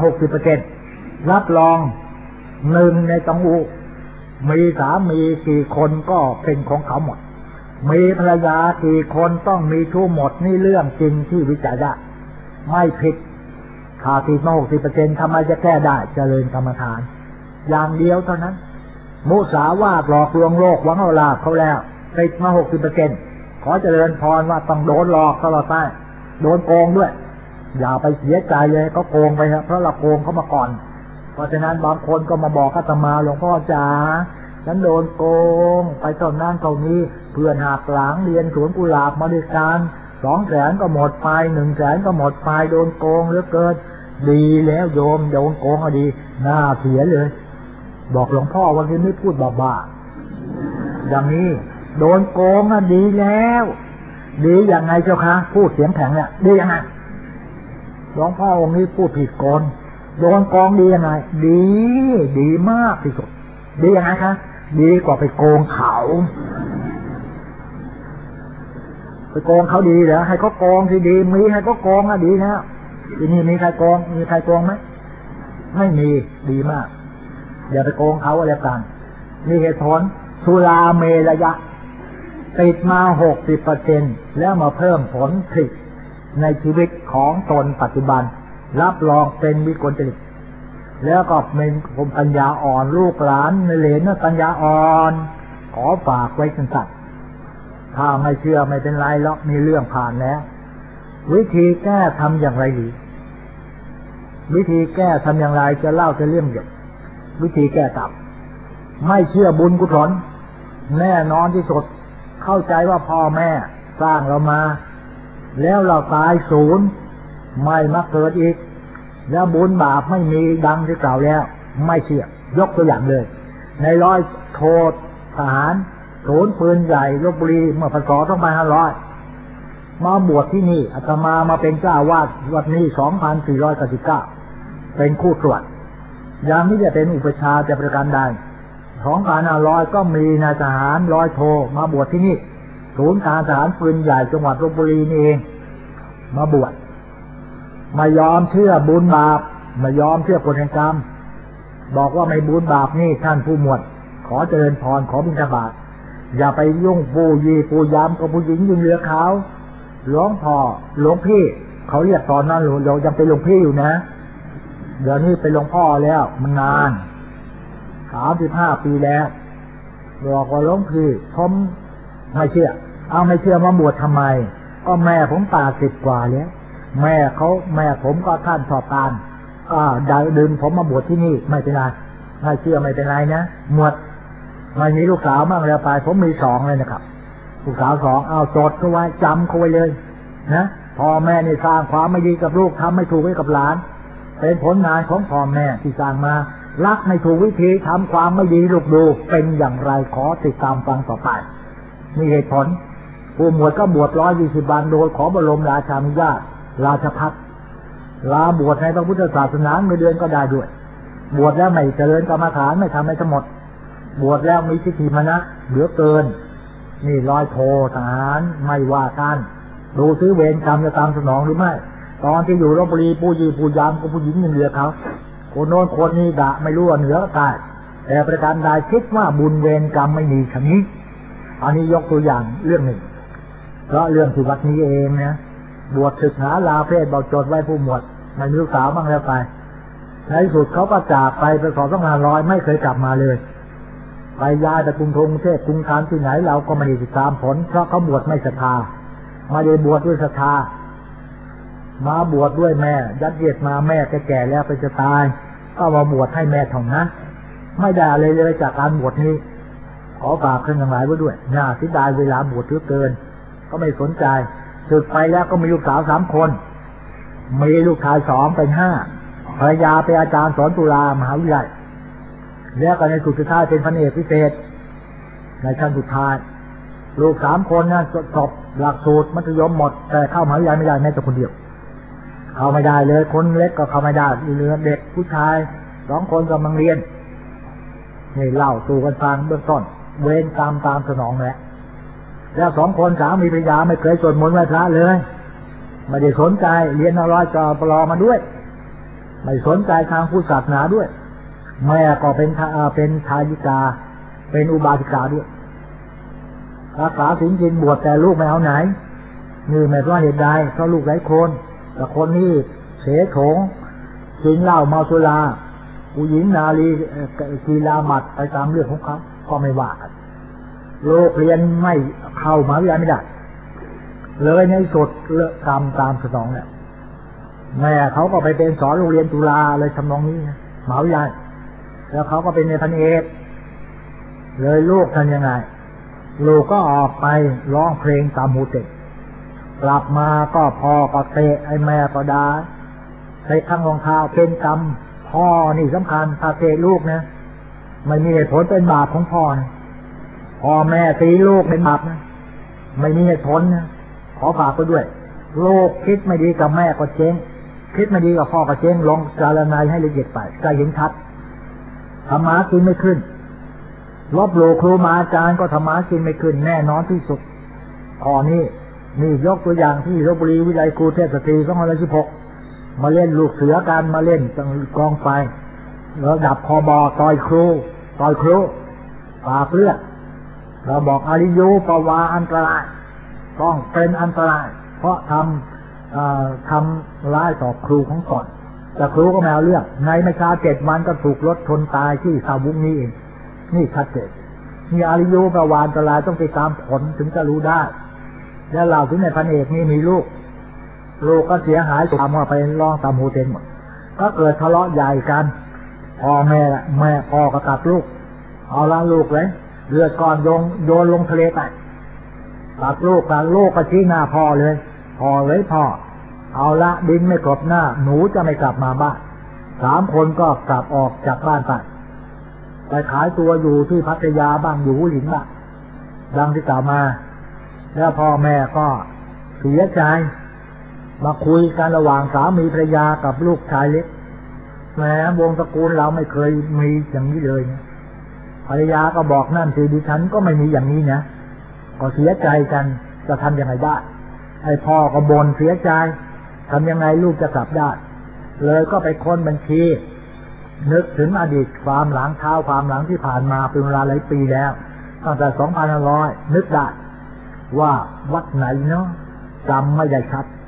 60% รับรอง1ในต้องอุมีสามีกี่คนก็เป็นของเขาหมดมีภรรยากี่คนต้องมีชู้หมดนี่เรื่องจริงที่วิจัยได้ไม่ผิดถ้าติดมา 60% ทำไมจะแก้ได้เจริญกรรมฐานอย่างเดียวเท่านั้นมุสาวาทหลอกลวงโลกหวังเอาลาภเขาแล้วติดมา 60% ขอเจริญพรว่าต้องโดนหลอกตลอดไปโดนโกงด้วยอย่าไปเสียใจเลยก็โกงไปครับเพราะเราโกงเขามาก่อนเพราะฉะนั้นบางคนก็มาบอกอาตมาหลวงพ่อจ๋าฉันโดนโกงไปตอนนั้นตรงนี้เพื่อนหักหลังเรียนสวนกุหลาบมาด้วยกัน200,000ก็หมดไป100,000ก็หมดไปโดนโกงเหลือเกินดีแล้วโยมโดนโกงดีน่าเสียเลยบอกหลวงพ่อวันนี้ไม่พูดบ้าๆอย่างนี้โดนโกงดีแล้วดียังไงเจ้าคะพูดเสียงแข็งเนี่ยดียังไงหลวงพ่อองค์นี้พูดผิดกลโดนโกงดียังไงดีมากที่สุดดียังไงคะดีกว่าไปโกงเขาไปโกงเขาดีเหรอให้เขาโกงที่ดีมีให้เขาโกงดีนะที่นี่มีใครโกงมีใครโกงไหมไม่มีดีมากอย่าไปโกงเขาอะไรกันนี่เหตุผลสุราเมรยะติดมา 60% แล้วมาเพิ่มผลผลิตในชีวิตของตนปัจจุบันรับรองเป็นวิกลจริตแล้วก็เป็นภูมิปัญญาอ่อนลูกหลานในเหลนปัญญาอ่อนขอฝากไว้สั้นๆถ้าไม่เชื่อไม่เป็นไรหรอกมีเรื่องผ่านแล้ววิธีแก้ทำอย่างไรดีวิธีแก้ทำอย่างไรจะเล่าจะเรื่องเดียววิธีแก้กรรมไม่เชื่อบุญกุศลแน่นอนที่สุดเข้าใจว่าพ่อแม่สร้างเรามาแล้วเราตายศูนย์ไม่มาเกิดอีกแล้วบุญบาปไม่มีดังที่กล่าวแล้วไม่เชื่อยกตัวอย่างเลยในร้อยโททหารศูนย์ปืนใหญ่ลพบุรีเมื่อพ.ศ. 2500มาบวชที่นี่อาตมาเป็นเจ้าวาดวัดนี้ 2499 เป็นคู่ตรวจอย่างนี้จะเป็นอุปชาจะประการใด2500ก็มีนายทหารร้อยโทมาบวชที่นี่ศูนย์การทหารปืนใหญ่จังหวัดลพบุรีนี่เองมาบวชไม่ยอมเชื่อบุญบาปไม่ยอมเชื่อกฎแห่งกรรมบอกว่าไม่บุญบาปนี่ท่านผู้หมวดขอเจริญพรขอบิณฑบาตอย่าไปยุ่งปูยีปูยามกับผู้หญิงยิงเรือขาวหลวงพ่อหลวงพี่เขาเรียกตอนนั้นเรายังเป็นหลวงพี่อยู่นะเดี๋ยวนี้เป็นหลวงพ่อแล้วมันนาน35 ปีแล้วบอกว่าหลวงพี่ผมไม่เชื่อเอาไม่เชื่อมาบวชทำไมก็แม่ผม80 กว่าแล้วแม่ผมก็ท่านชอบตามได้ดึงผมมาบวชที่นี่ไม่เป็นไรไม่เชื่อไม่เป็นไรนะหมดไม่มีลูกสาวบ้างแล้วไปผมมี2เลยนะครับลูกสาว2เอาจดเขาไว้จำเขาไว้เลยนะพ่อแม่นี่สร้างความไม่ดีกับลูกทำไม่ถูกไว้กับหลานเป็นผลงานของพ่อแม่ที่สร้างมารักไม่ถูกวิธีทำความไม่ดีลูกดูเป็นอย่างไรขอติดตามฟังต่อไปมีเหตุผลผู้หมวดก็บวช120 วันโดยขอบรมราชานุญาตราชภัฏลาบวชในพระพุทธศาสนา1 เดือนก็ได้ด้วยบวชแล้วไม่เจริญกรรมฐานไม่ทำให้ทั้งหมดบวชแล้วมีทิฏฐิมานะเหลือเกินนี่ร้อยโททหารไม่ว่ากันดูซื้อเวรกรรมจะตามสนองหรือไม่ตอนที่อยู่ลพบุรีผู้ยามกับผู้หญิงยังเหลือเขาคนโน้นคนนี้ด่าไม่รู้ว่าเหนือใต้แต่ประการใดคิดว่าบุญเวรกรรมไม่มีชนิดอันนี้ยกตัวอย่างเรื่องหนึ่งเพราะเรื่องที่วัดนี้เองนะบวชศึกษาลาเพศบอกจดไว้ผู้หมวดไม่มีลูกสาวบ้างแล้วไปในสุดเขาก็จากไป2500ไม่เคยกลับมาเลยไปย้ายไปกรุงเทพกรุงธานีที่ไหนเราก็ไม่ได้ติดตามผลเพราะเขาบวชไม่ศรัทธาไม่ได้บวชด้วยศรัทธามาบวชด้วยแม่ยัดเยียดมาแม่แก่แล้วไปจะตายก็มาบวชให้แม่เท่านั้นไม่ได้เลยจากการบวชนี้ขอฝากเพื่อนทั้งหลายไว้ด้วยน่าเสียดายเวลาบวชเหลือเกินก็ไม่สนใจศึกไปแล้วก็มีลูกสาว3 คนมีลูกชาย2เป็น5ภรรยาเป็นอาจารย์สอนตุลามหาวิทยาลัยแล้วก็ในสุดท้ายเป็นพันเอกพิเศษในชั้นสุดท้ายลูก3 คนนั้นจบหลักสูตรมัธยมหมดแต่เข้ามหาวิทยาลัยไม่ได้แม้แต่คนเดียวเข้าไม่ได้เลยคนเล็กก็เข้าไม่ได้เหลือเด็กผู้ชาย2 คนกำลังเรียนนี่เล่าสู่กันฟังเบื้องต้นเวรตามสนองแหละแล้ว2 คนสามีภรรยาไม่เคยสวดมนต์ไหว้พระเลยไม่ได้สนใจเรียนอะไรก็ปลอมาด้วยไม่สนใจทางพุทธศาสนาด้วยแม่ก็เป็นทายิกาเป็นอุบาสิกาด้วยรักษาศีลกินบวชแต่ลูกไม่เอาไหนนี่ไม่เพราะเหตุใดเพราะลูกหลายคนแต่คนนี้เสโฉงกินเหล้าเมาสุราผู้หญิงนาลีกีฬาหมัดไปตามเรื่องของเขาก็ไม่ว่ากันโลกเรียนไม่เข้ามาวิทยาลัยไม่ได้เลยในสุดเลิกกรรมตามสนองเนี่ยแม่เขาก็ไปเป็นสอนโรงเรียนจุฬาเลยทำนองนี้มหาวิทยาลัยแล้วเขาก็เป็นในพันเอกเลยลูกทำยังไงลูกก็ออกไปร้องเพลงตามหูเต็กกลับมาก็พ่อก็เตะไอ้แม่ก็ด่าใส่ข้างรองเท้าเป็นกรรมพ่อนี่สำคัญถ้าเตะลูกนะไม่มีเหตุผลเป็นบาปของพ่อนะพ่อแม่ตีลูกเป็นบาปนะไม่มีเหตุผลนะขอฝากไปด้วยลูกคิดไม่ดีกับแม่ก็เจ๊งคิดไม่ดีกับพ่อก็เจ๊งลองจารณาให้ละเอียดไปจะเห็นชัดธรรมะกินไม่ขึ้นลบหลู่ครูมาอาจารย์ก็ธรรมะกินไม่ขึ้นแน่นอนที่สุดข้อนี้นี่ยกตัวอย่างที่ลพบุรีวิทยาลัยครูเทพสตรี2516มาเล่นลูกเสือกันมาเล่นกองไฟระดับคบต่อยครูปากเลือดเราบอกอริยุปวาอันตรายต้องเป็นอันตรายเพราะทำร้ายต่อครูของก่อนแต่ครูก็ไม่เอาเรื่องในไม่ช้า7 วันก็ถูกรถชนตายที่สาวุ้งนี้เองนี่ชัดเจนมีอริยุปวาอันตรายต้องติดตามผลถึงจะรู้ได้แล้วเราถึงในพันเอกนี่มีลูกก็เสียหายทำว่าไปร้องตามหูเต็นหมดก็เกิดทะเลาะใหญ่กันพ่อแม่พ่อก็ตัดลูกเอาละลูกเลยเลือดก้อนโยนลงทะเลไปตัดลูกก็ชี้หน้าพ่อเลยพ่อเอาละดินไม่กลบหน้าหนูจะไม่กลับมาบ้าน3 คนก็กลับออกจากบ้านไปขายตัวอยู่ที่พัทยาบ้างอยู่หัวหินบ้างดังที่กล่าวมาแล้วพ่อแม่ก็เสียใจมาคุยกันระหว่างสามีภรรยากับลูกชายเล็กแหมวงตระกูลเราไม่เคยมีอย่างนี้เลยนะภรรยาก็บอกนั่นสิดิฉันก็ไม่มีอย่างนี้นะก็เสียใจกันจะทำยังไงได้ไอ้พ่อก็บ่นเสียใจทำยังไงลูกจะกลับได้เลยก็ไปค้นบัญชีนึกถึงอดีตความหลังที่ผ่านมาเป็นเวลาหลายปีแล้วตั้งแต่2500นึกได้ว่าวัดไหนเนาะจำไม่ได้ชัด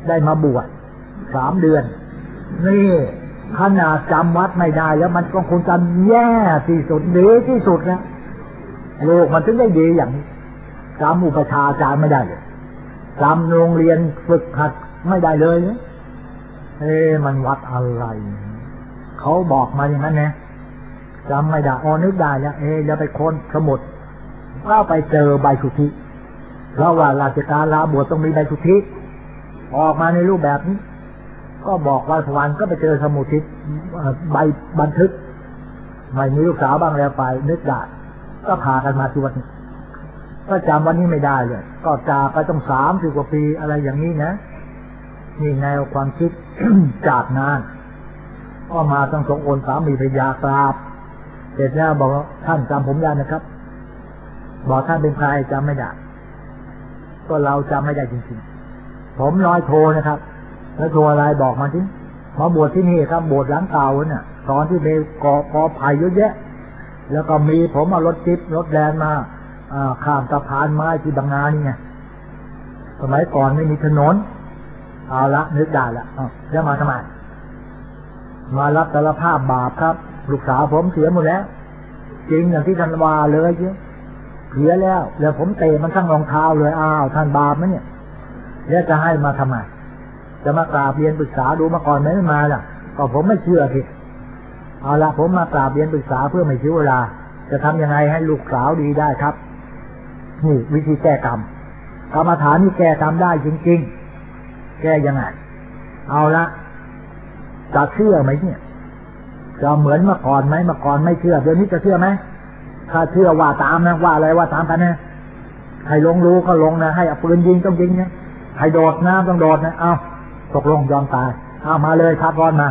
ได้มาบวช3 เดือนนี่ขนาดจำวัดไม่ได้แล้วมันก็คงจำแย่ที่สุดดีที่สุดนะโลกมันถึงได้ดีอย่างนี้จำอุปชาอาจารย์ไม่ได้เลยจำโรงเรียนฝึกหัดไม่ได้เลยมันวัดอะไรเขาบอกมาอย่างนั้นนะจำไม่ได้นึกได้แล้วอย่าไปค้นสมุดก็ไปเจอใบสุทธิเพราะว่าราชการลาบวชต้องมีใบสุทธิออกมาในรูปแบบนี้ก็บอกว่าสวรรค์ก็ไปเจอสมุดทิศใบบันทึกไม่มีลูกสาวบ้างแล้วไปนึกได้ก็พากันมาที่วัดนี้ก็จำวันนี้ไม่ได้เลยก็จากไปต้อง30 กว่าปีอะไรอย่างนี้นะนี่แนวความคิด จากนานก็มาต้องสงโอนสามีภรรยากราบเสร็จแล้วบอกท่านจำผมได้นะครับบอกท่านเป็นใครจำไม่ได้ก็เราจำไม่ได้จริงๆผมร้อยโทนะครับแล้วโทอะไรบอกมาที่มาบวชที่นี่ครับบวชหลังเก่าเนี่ยตอนที่ไปกอไผ่เยอะแยะแล้วก็มีผมเอารถจิ๊บรถแดงมาข้ามสะพานไม้ที่บางนานี่ไงสมัยก่อนไม่มีถนนเอาละนึกได้ละจะมาทำไมมารับสารภาพบาปครับลูกสาวผมเสียหมดแล้วจริงอย่างที่ท่านว่าเลยเสียแล้วผมเตะมันทั้งรองเท้าเลยท่านบาปไหมเนี่ยแล้วจะให้มาทำไมจะมากราบเรียนปรึกษาดูมาก่อนไม่มาล่ะก็ผมไม่เชื่อทีเอาละผมมากราบเรียนปรึกษาเพื่อไม่เสียเวลาจะทำยังไงให้ลูกสาวดีได้ครับนี่วิธีแก้กรรมกรรมฐานนี่แก้กรรมได้จริงๆแก้ยังไงเอาละจะเชื่อไหมเนี่ยจะเหมือนเมื่อก่อนไหมเมื่อก่อนไม่เชื่อเดี๋ยวนี้จะเชื่อไหมถ้าเชื่อว่าตามนะว่าอะไรว่าตามกันนะให้ลงรู้ก็ลงนะให้เอาปืนยิงต้องยิงนะให้โดดน้ำต้องโดดนะตกลงยอมตายมาเลยพักร้อนมา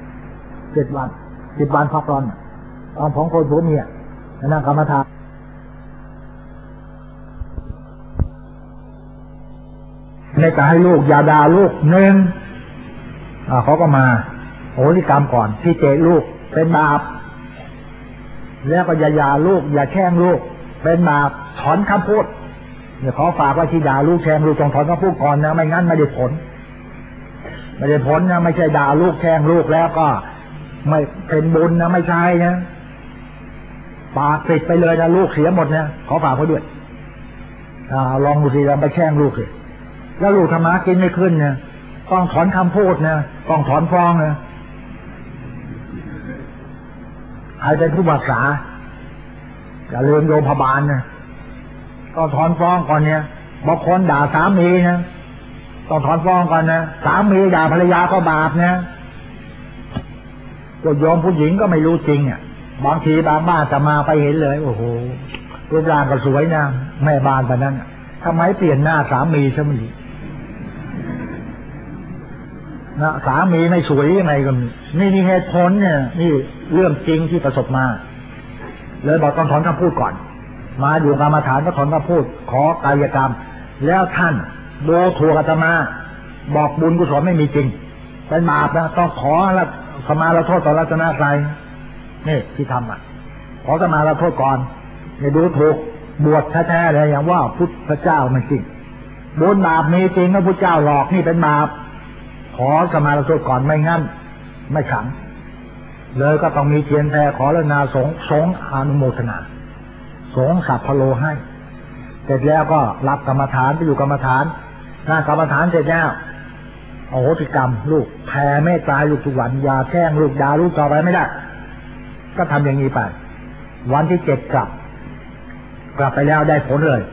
7 วัน10 วันพักร้อนตอนของคนผัวเมียนั่งกรรมฐานในการให้ลูกอย่าด่าลูก1เขาก็มาโหสิกรรมก่อนที่เจลูกเป็นบาปแล้วก็อย่าลูกอย่าแช่งลูกเป็นบาปถอนคำพูดเนี่ยขอฝากว่าที่ด่าลูกแช่งลูกจงถอนคำพูดก่อนนะไม่งั้นไม่ได้ผลนะไม่ใช่ด่าลูกแช่งลูกแล้วก็ไม่เป็นบุญนะไม่ใช่นะปากปิดไปเลยนะลูกเสียหมดนะขอฝากเขาด้วยลองดูสิเราไปแช่งลูกสิแล้วลูกธรรมะกินไม่ขึ้นเนี่ยต้องถอนคำพูดนะต้องถอนฟ้องนะใครเป็นผู้บักษาจะเรียนโยมพบาลนะก็ถอนฟ้องก่อนเนี่ยบางคนด่าสามีนะต้องถอนฟ้องก่อนนะสามีด่าภรรยาก็บาปนะก็โยมผู้หญิงก็ไม่รู้จริงบางทีบางบ้านจะมาไปเห็นเลยโอ้โหรูปร่างก็สวยนะแม่บ้านแบบนั้นทำไมเปลี่ยนหน้าสามีซะไม่นะสามีไม่สวยยังไงกันนี่เหตุผลเนี่ยนี่เรื่องจริงที่ประสบมาเลยบอกต้องถอนคำพูดก่อนมาอยู่กรรมฐานก็ถอนคำพูดขอกายกรรมแล้วท่านดูถูกอาตมาบอกบุญกุศลไม่มีจริงเป็นบาปนะต้องขอละขมาละโทษต่อรัตนตรัยนี่ที่ทำขอขมาละโทษก่อนอย่าดูถูกบวชแท้ๆเลยอย่างว่าพุทธเจ้ามันจริงบุญบาปมีจริงนะพุทธเจ้าหลอกนี่เป็นบาปขอขมาละโทษก่อนไม่งั้นไม่ขังเลยก็ต้องมีเทียนแพรขอละนาสงฆ์อนุโมทนาสงฆ์สัพพโลให้เสร็จแล้วก็รับกรรมฐานไปอยู่กรรมฐานหน้ากรรมฐานเสร็จแล้วโอโหสิกรรมลูกแผ่เมตตาลูกทุกวันอย่าแช่งลูกด่าลูกต่อไปไม่ได้ก็ทำอย่างนี้ไปวันที่7กลับไปแล้วได้ผลเลย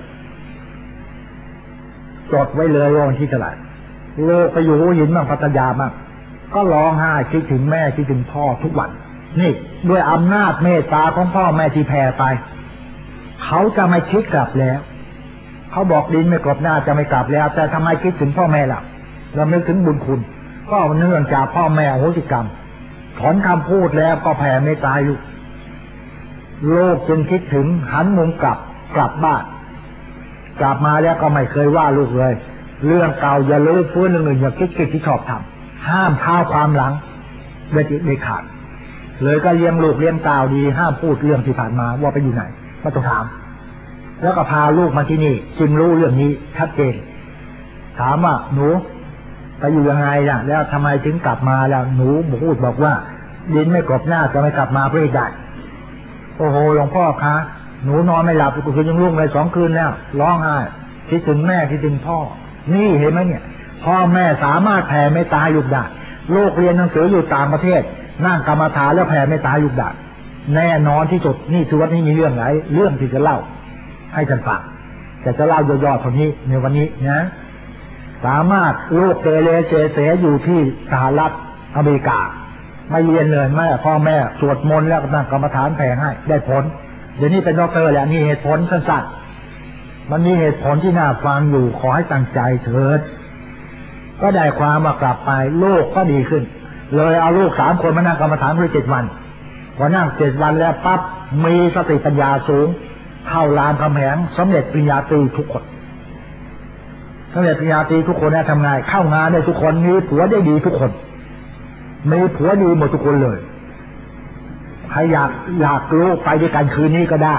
จดไว้เลยว่าวันที่เท่าไหร่ลูกไปอยู่หัวหินบ้างพัทยาบ้างก็ร้องไห้คิดถึงแม่คิดถึงพ่อทุกวันนี่ด้วยอำนาจเมตตาของพ่อแม่ที่แผ่ไปเขาจะไม่คิดกลับแล้วเขาบอกดินไม่กลับหน้าจะไม่กลับแล้วแต่ทำไมคิดถึงพ่อแม่ล่ะเรานึกถึงบุญคุณก็เนื่องจากพ่อแม่โหสิกรรมถอนคำพูดแล้วก็แผ่เมตตาอยู่โลกจึงคิดถึงหันมุมกลับบ้านกลับมาแล้วก็ไม่เคยว่าลูกเลยเรื่องเก่าอย่าลื้อฟื้นเรื่องอื่นอย่าคิดที่ชอบทำห้ามเท้าความหลังเด็ดขาดเลยก็เลี้ยงลูกเลี้ยงเต่าดีห้ามพูดเรื่องที่ผ่านมาว่าไปอยู่ไหนไม่ต้องถามแล้วก็พาลูกมาที่นี่จึงรู้เรื่องนี้ชัดเจนถามว่าหนูไปอยู่ยังไงล่ะแล้วทำไมถึงกลับมาแล้วหนูพูดบอกว่าดินไม่กลบหน้าจะไม่กลับมาเพื่อได้โอ้โหหลวงพ่อคะหนูนอนไม่หลับกูคืนยังรุ่งเลย2 คืนแล้วร้องไห้คิดถึงแม่คิดถึงพ่อนี่เห็นไหมเนี่ยพ่อแม่สามารถแผ่เมตตาลูกได้ลูกเรียนหนังสืออยู่ต่างประเทศนั่งกรรมฐานแล้วแผ่เมตตาลูกได้แน่นอนที่สุดนี่คือว่านี่มีเรื่องไหนเรื่องที่จะเล่าให้ท่านฟังแต่จะเล่าย่อๆเท่านี้ในวันนี้นะสามารถลูกเกเรเจเสอยู่ที่สหรัฐอเมริกาไม่เรียนเลยแม่พ่อแม่สวดมนต์แล้วนั่งกรรมฐานแผ่ให้ได้ผลเดี๋ยวนี้เป็นด็อกเตอร์แล้วนี่เหตุผลสั้นๆมันมีเหตุผลที่น่าฟังอยู่ขอให้ตั้งใจเถิดก็ได้ความมากลับไปลูกก็ดีขึ้นเลยเอาลูก3 คนมานั่งกรรมฐานเพื่อ7 วันพอนั่ง7 วันแล้วปั๊บมีสติปัญญาสูงเข้ารามคำแหงสำเร็จปริญญาตรีทุกคนสำเร็จปริญญาตรีทุกคนทำงานเข้างานได้ทุกคนมีผัวได้ดีทุกคนมีผัวดีหมดทุกคนเลยใครอยากลูกไปด้วยกันคืนนี้ก็ได้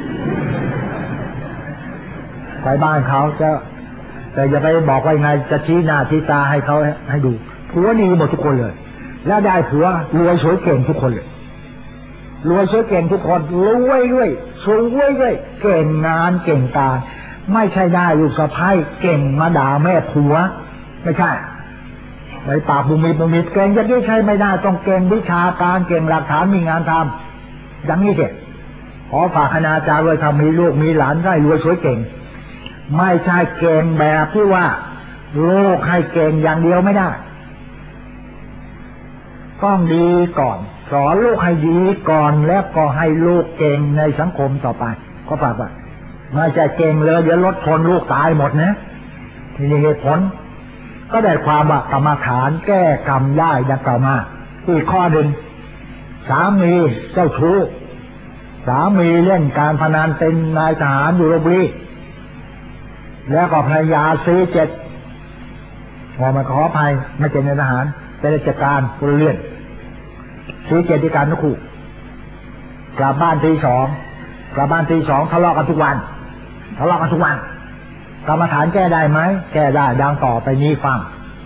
ไปบ้านเขาจะแต่อย่าไปบอกว่าไงจะชี้หน้าชี้ตาให้เขาให้ดูผัวดีหมดทุกคนเลยแล้วได้ผัวรวยสวยเก่งทุกคนเลยรวยสวยเก่งทุกคนรวยด้วยสวยด้วยเก่งงานเก่งการไม่ใช่ได้ลูกสะใภ้เก่งมาด่าแม่ผัวไม่ใช่ในปากบุมิเก่งอย่างนี้ใช่ไม่ได้ต้องเก่งวิชาการเก่งหลักฐานมีงานทำอย่างนี้เด็กขอฝากคณาจารย์เลยทำมีลูกมีหลานได้รวยสวยเก่งไม่ใช่เก่งแบบที่ว่าลูกให้เก่งอย่างเดียวไม่ได้ต้องดีก่อนสอนลูกให้ดีก่อนแล้วก็ให้ลูกเก่งในสังคมต่อไปก็ฝากว่าไม่ใช่เก่งเลยเดี๋ยวรถชนลูกตายหมดนะนี่เหตุผลก็ได้ความว่ากรรมฐานแก้กรรมได้ดังกล่าวมาอีกข้อหนึ่งสามีเจ้าชู้สามีเล่นการพนันเป็นนายทหารอยู่ลพบุรีแล้วก็ภรรยาซื้อ7พอมาขออภัยไม่เป็นนายทหารเป็นราชการพลเรือนซื้อ7ที่การทุกคู่กลับบ้านตี 2กลับบ้านตี 2ทะเลาะกันทุกวันกรรมฐานแก้ได้ไหมแก้ได้ดังต่อไปนี้ฟัง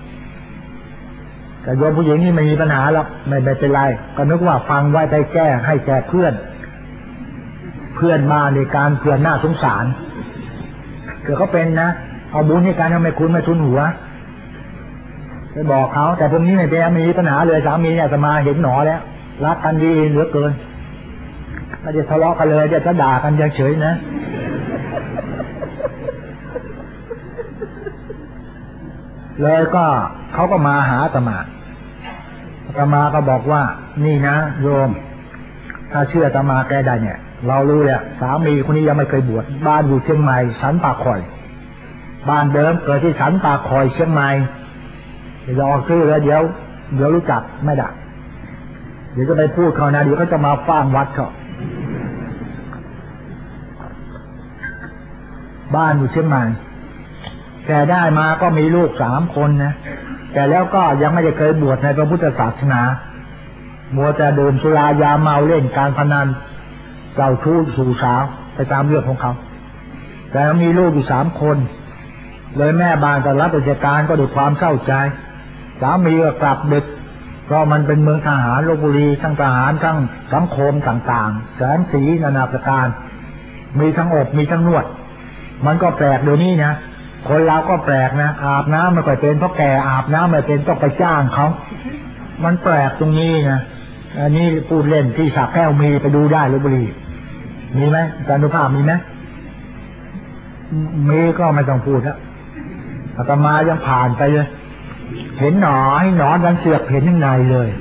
แต่โยมผู้หญิงนี่ไม่มีปัญหาหรอกไม่เป็นไรก็นึกว่าฟังไว้ไปแก้ให้แก่เพื่อนมาในการเพื่อนหน้าสงสารคือเขาเป็นนะเอาบุญให้การทำให้คุณไม่ทุนหัวไปบอกเขาแต่พวกนี้ไม่เป็นมีปัญหาเลยสามีเนี่ยจะมาเห็นหนอแล้วรักกันดีเหลือเกินไม่จะทะเลาะกันเลยจะด่ากันเฉยๆนะเลยก็เขาก็มาหาอาตมาก็บอกว่านี่นะโยมถ้าเชื่ออาตมาแก้ได้เนี่ยเรารู้แหละสามีคนนี้ยังไม่เคยบวชบ้านอยู่เชียงใหม่สันป่าคอยบ้านเดิมเกิดที่สันป่าคอยเชียงใหม่รอชื่อแล้วเดี๋ยวรู้จักไม่ได้เดี๋ยวจะไปพูดเขานะเดี๋ยวเขาจะมาฟ้างวัดเขาบ้านอยู่เชียงใหม่แต่ได้มาก็มีลูก3 คนนะแต่แล้วก็ยังไม่ได้เคยบวชในพระพุทธศาสนามัวแต่ดื่มสุรายาเมาเล่นการพนันเจ้าชู้สู่สาวไปตามเรื่องของเขาแต่มีลูกอยู่3 คนเลยแม่บ้านก็รับราชการก็ด้วยความเศร้าใจสามีก็กลับดึกเพราะมันเป็นเมืองทหารลพบุรีทั้งทหารทั้งสังคมต่างๆแสงสีนานาประการมีทั้งอบมีทั้งนวดมันก็แปลกเดี๋ยวนี้นะคนเราก็แปลกนะอาบน้ำไม่ค่อยเป็นเพราะแก่อาบน้ำไม่เป็นต้องไปจ้างเขามันแปลกตรงนี้นะอันนี้พูดเล่นที่สระแก้วมีไปดูได้ลพบุรีมีไหมอาจารย์นุภาพมีไหมมีก็ไม่ต้องพูดแล้วอาตมายังผ่านไปเลยเห็นหนอนดันเสือกเห็นข้างในเลย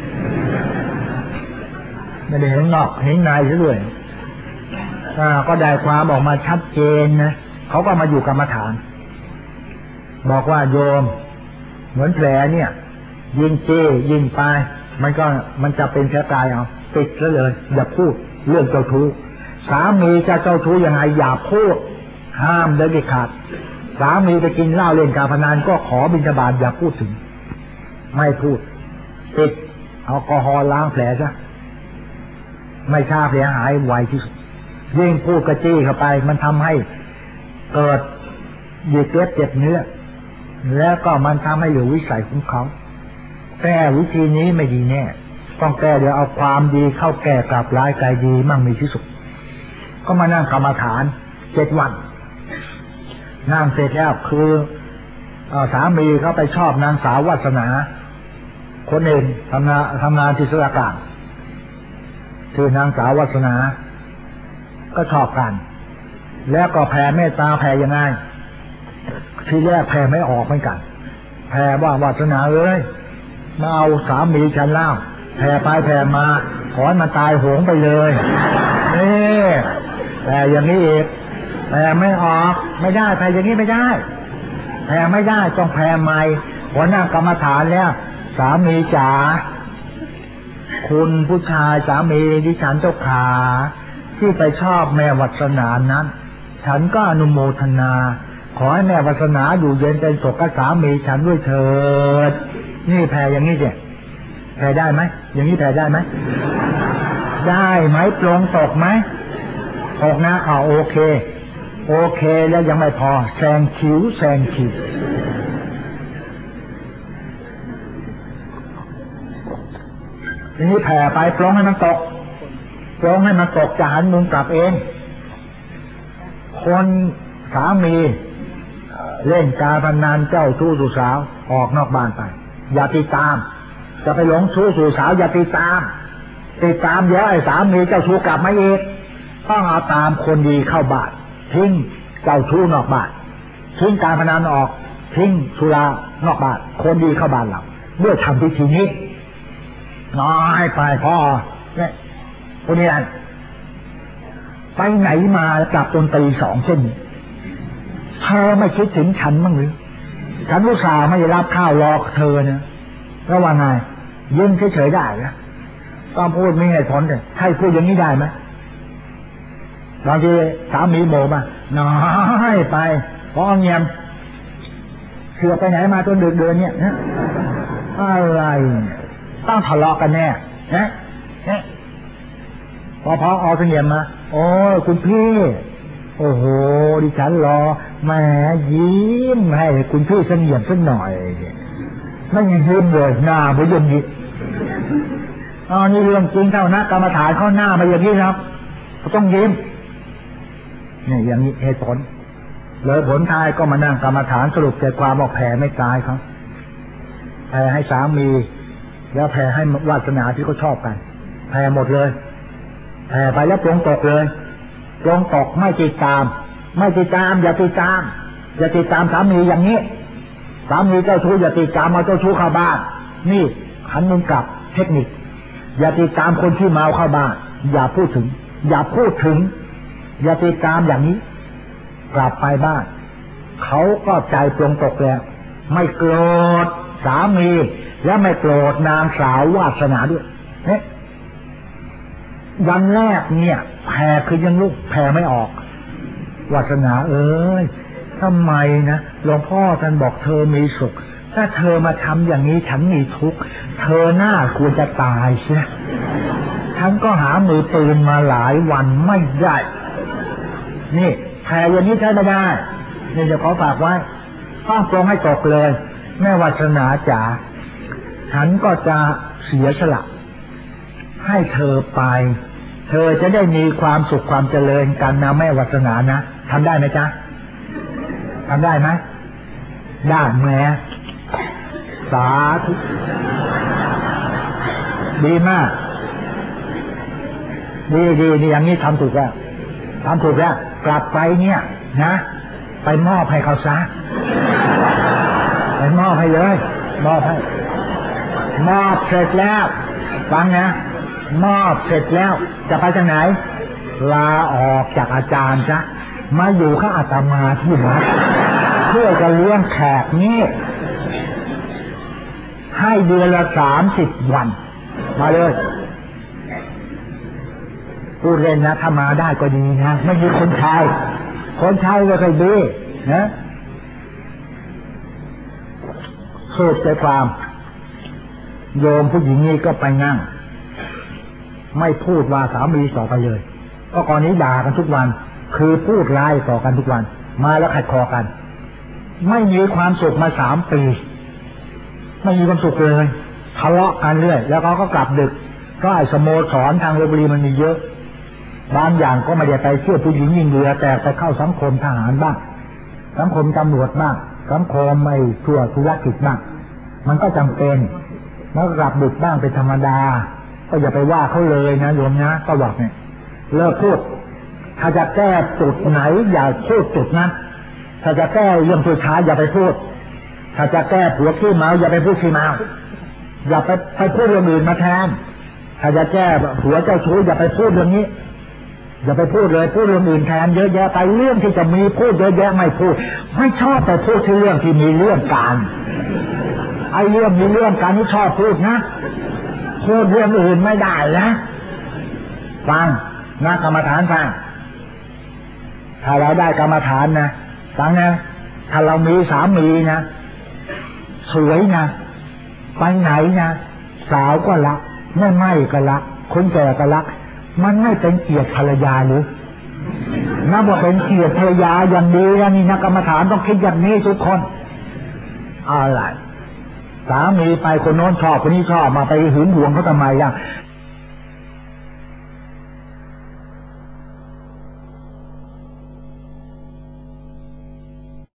ไม่ได้เห็นนอกเห็นในซะด้วยก็ได้ความออกมาชัดเจนนะเขาก็มาอยู่กรรมฐานบอกว่าโยมเหมือนแผลเนี่ยยิงเจยิงไปมันจะเป็นแผลตายเอาติดแล้วเลยอย่าพูดเรื่องเจ้าชู้สามีจะเจ้าชู้ยังไงอย่าพูดห้ามเด็ดขาดสามีไปกินเหล้าเล่นการพนันก็ขอบิณฑบาตอย่าพูดถึงไม่พูดติดแอลกอฮอล์ล้างแผลซะไม่ช้าแผลหายไวที่สุดยิ่งพูดกระจี้เข้าไปมันทำให้เกิดหยิกเล็บเจ็บเนื้อแล้วก็มันทำให้อยู่วิสัยของเขาแก้วิธีนี้ไม่ดีแน่ต้องแก้เดี๋ยวเอาความดีเข้าแก้กลับร้ายกายดีมั่งมีที่สุดก็มานั่งกรรมฐาน7 วันนั่งเสร็จแล้วคือสามีเขาไปชอบนางสาววาสนาคนเองทำงานที่สุราษฎร์คือนางสาววาสนาก็ชอบกันแล้วก็แผ่เมตตาแผ่ยังไงทีแรกแผ่ไม่ออกเหมือนกันแผ่ว่าวาสนาเอ้ยมาเอาสามีฉันเล่าแผ่ไปแผ่มาขอให้มันตายโหงไปเลยนี่แผ่อย่างนี้อีกแผ่ไม่ออกไม่ได้แผ่อย่างนี้ไม่ได้แผ่ไม่ได้ต้องแผ่ใหม่หัวหน้ากรรมฐานแล้วสามีจ๋าคุณผู้ชายสามีดิฉันเจ้าขาที่ไปชอบแม่วัสนานั้นฉันก็อนุโมทนาขอให้แม่วัสนาอยู่เย็นเป็นสุขกับสามีฉันด้วยเถิดนี่แผ่อย่างนี้สิแผ่ได้ไหมอย่างนี้แผ่ได้ไหมได้ไหมปลงตกไหมตกนะโอเคแล้วยังไม่พอแซงคิ้วทีนี้แผ่ไปปลงให้มันตกจะหันมุมกลับเองคนสามีเล่นการพนันเจ้าชู้สู่สาวออกนอกบ้านไปอย่าติดตามจะไปหลงชู้สู่สาวอย่าติดตามเดี๋ยวไอ้สามีเจ้าชู้กลับมาอีกต้องเอาตามคนดีเข้าบ้านทิ้งเจ้าชู้นอกบ้านทิ้งการพนันออกทิ้งสุรานอกบ้านคนดีเข้าบ้านเราเมื่อทำพิธีนี้น้อยไปพ่อเนี่ยคนนี้ไปไหนมากลับจนตี 2เช่นนี้เธอไม่คิดถึงฉันบ้างหรือฉันอุตส่าห์ไม่รับข้าวรอเธอเนี่ยแล้วว่าไงยิ้มเฉยๆได้นะต้องพูดไม่ให้ผลเลยใช่พูดอย่างนี้ได้ไหมบางทีสามีโมมาน้อยไปเพราะเงียบเสือไปไหนมาจนดึกเดินเนี่ยอะไรต้องทะเลาะกันแน่นะพอเอาเสงี่ยมมาโอ้คุณพี่โอ้โหดิฉันรอแม่ยิ้มให้คุณพี่เสงี่ยมสักหน่อยไม่ยิ้มเลยหน้าไม่ยิ้มยิ้มนี่เรื่องจริงเท่านะกรรมฐานเขาหน้ามาอย่างนี้ครับเขาต้องยิ้มเนี่ยอย่างนี้เหตุผลเลยผลท้ายก็มานั่งกรรมฐานสรุปใจความบอกแผ่ไม่ตายครับแผ่ให้สามีแล้วแผ่ให้วาสนาที่เขาชอบกันแผ่หมดเลยแผ่ไปแล้วปลงตกเลยปลงตกไม่ติดตามอย่าติดตามสามีอย่างนี้สามีเจ้าชู้อย่าติดตามเอาเจ้าชู้เข้าบ้านนี่หันมุมกลับเทคนิคอย่าติดตามคนที่เมาเข้าบ้านอย่าพูดถึงอย่าติดตามอย่างนี้กลับไปบ้านเขาก็ใจปลงตกแล้วไม่โกรธสามีและไม่โกรธนางสาววาสนาด้วยเนี่ยวันแรกเนี่ยแผ่คือยังลูกแผ่ไม่ออกวาสนาเอ้ยทำไมนะหลวงพ่อท่านบอกเธอมีสุขถ้าเธอมาทำอย่างนี้ฉันมีทุกข์เธอหน้าควรจะตายใช่ฉันก็หามือปืนมาหลายวันไม่ได้นี่แผ่อย่างนี้ใช้ไม่ได้นี่จะขอฝากไว้ต้องปลงให้ตกเลยแม่วาสนาจ๋าฉันก็จะเสียสละให้เธอไปเธอจะได้มีความสุขความเจริญกันนะแม่วาสนานะทำได้ไหมจ๊ะทำได้ไหมได้แม่สาธุดีมากดีอย่างนี้ทำถูกแล้วกลับไปเนี่ยนะไปมอบให้เขาซะไปมอบให้เลยมอบเสร็จแล้วฟังนะมอบเสร็จแล้วจะไปทางไหนลาออกจากอาจารย์จ้ะมาอยู่ข้าอาตมาที่วัดเพื่อจะเลี้ยงแขกนี่ให้เดือนละ30 วันมาเลยพูดเล่นนะถ้ามาได้ก็ดีนะไม่มีคนชายก็เคยดีนะสรุปใจความโยมผู้หญิงนี้ก็ไปนั่งไม่พูดว่าสามีต่อไปเลยเพราะก่อนนี้ด่ากันทุกวันคือพูดร้ายต่อกันทุกวันมาแล้วขัดคอกันไม่มีความสุขมา3 ปีไม่มีความสุขเลยทะเลาะกันเรื่อยแล้วเขาก็กลับดึกก็ไอ้สโมสรทางลพบุรีมันมีเยอะบางอย่างก็ไม่ได้ไปเชื่อผู้หญิงยิงเรือแต่ไปเข้าสังคมทหารบ้างสังคมตำรวจบ้างสังคมไม่ทั่วธุรกิจบ้างมันก็จำเป็นแล้วกลับดึกบ้างเป็นธรรมดาก็อย่าไปว่าเขาเลยนะโยมนะก็บอกเนี่ยเลิกพูดถ้าจะแก้จุดไหนอย่าพูดจุดนั้นถ้าจะแก้เรื่องผู้ชายอย่าไปพูดถ้าจะแก้ผัวขี้เมาอย่าไปพูดขี้เมาอย่าไปพูดเรื่องอื่นมาแทนถ้าจะแก้ผัวเจ้าชู้อย่าไปพูดเรื่องนี้อย่าไปพูดเลยพูดเรื่องอื่นแทนเยอะแยะไปเรื่องที่จะมีพูดเยอะแยะไม่พูดไม่ชอบแต่พูดที่เรื่องที่มีเรื่องการไอ้เรื่องมีเรื่องการที่ชอบพูดนะพูดเรื่องอื่นไม่ได้นะฟังนะกรรมฐานฟังถ้าเราได้กรรมฐานนะฟังนะถ้าเรามีสามีนะสวยนะไปไหนนะสาวก็รักไม่ก็รักคนแก่ก็รักมันไม่เป็นเกียรติภรรยาหรือนับว่าเป็นเกียรติภรรยาอย่างดีนะนี่นักกรรมฐานต้องคิดอย่างนี้ทุกคนอะไรสามีไปคนโน้นชอบคนนี้ชอบมาไปหึงหวงเขาทำไมอ่ะ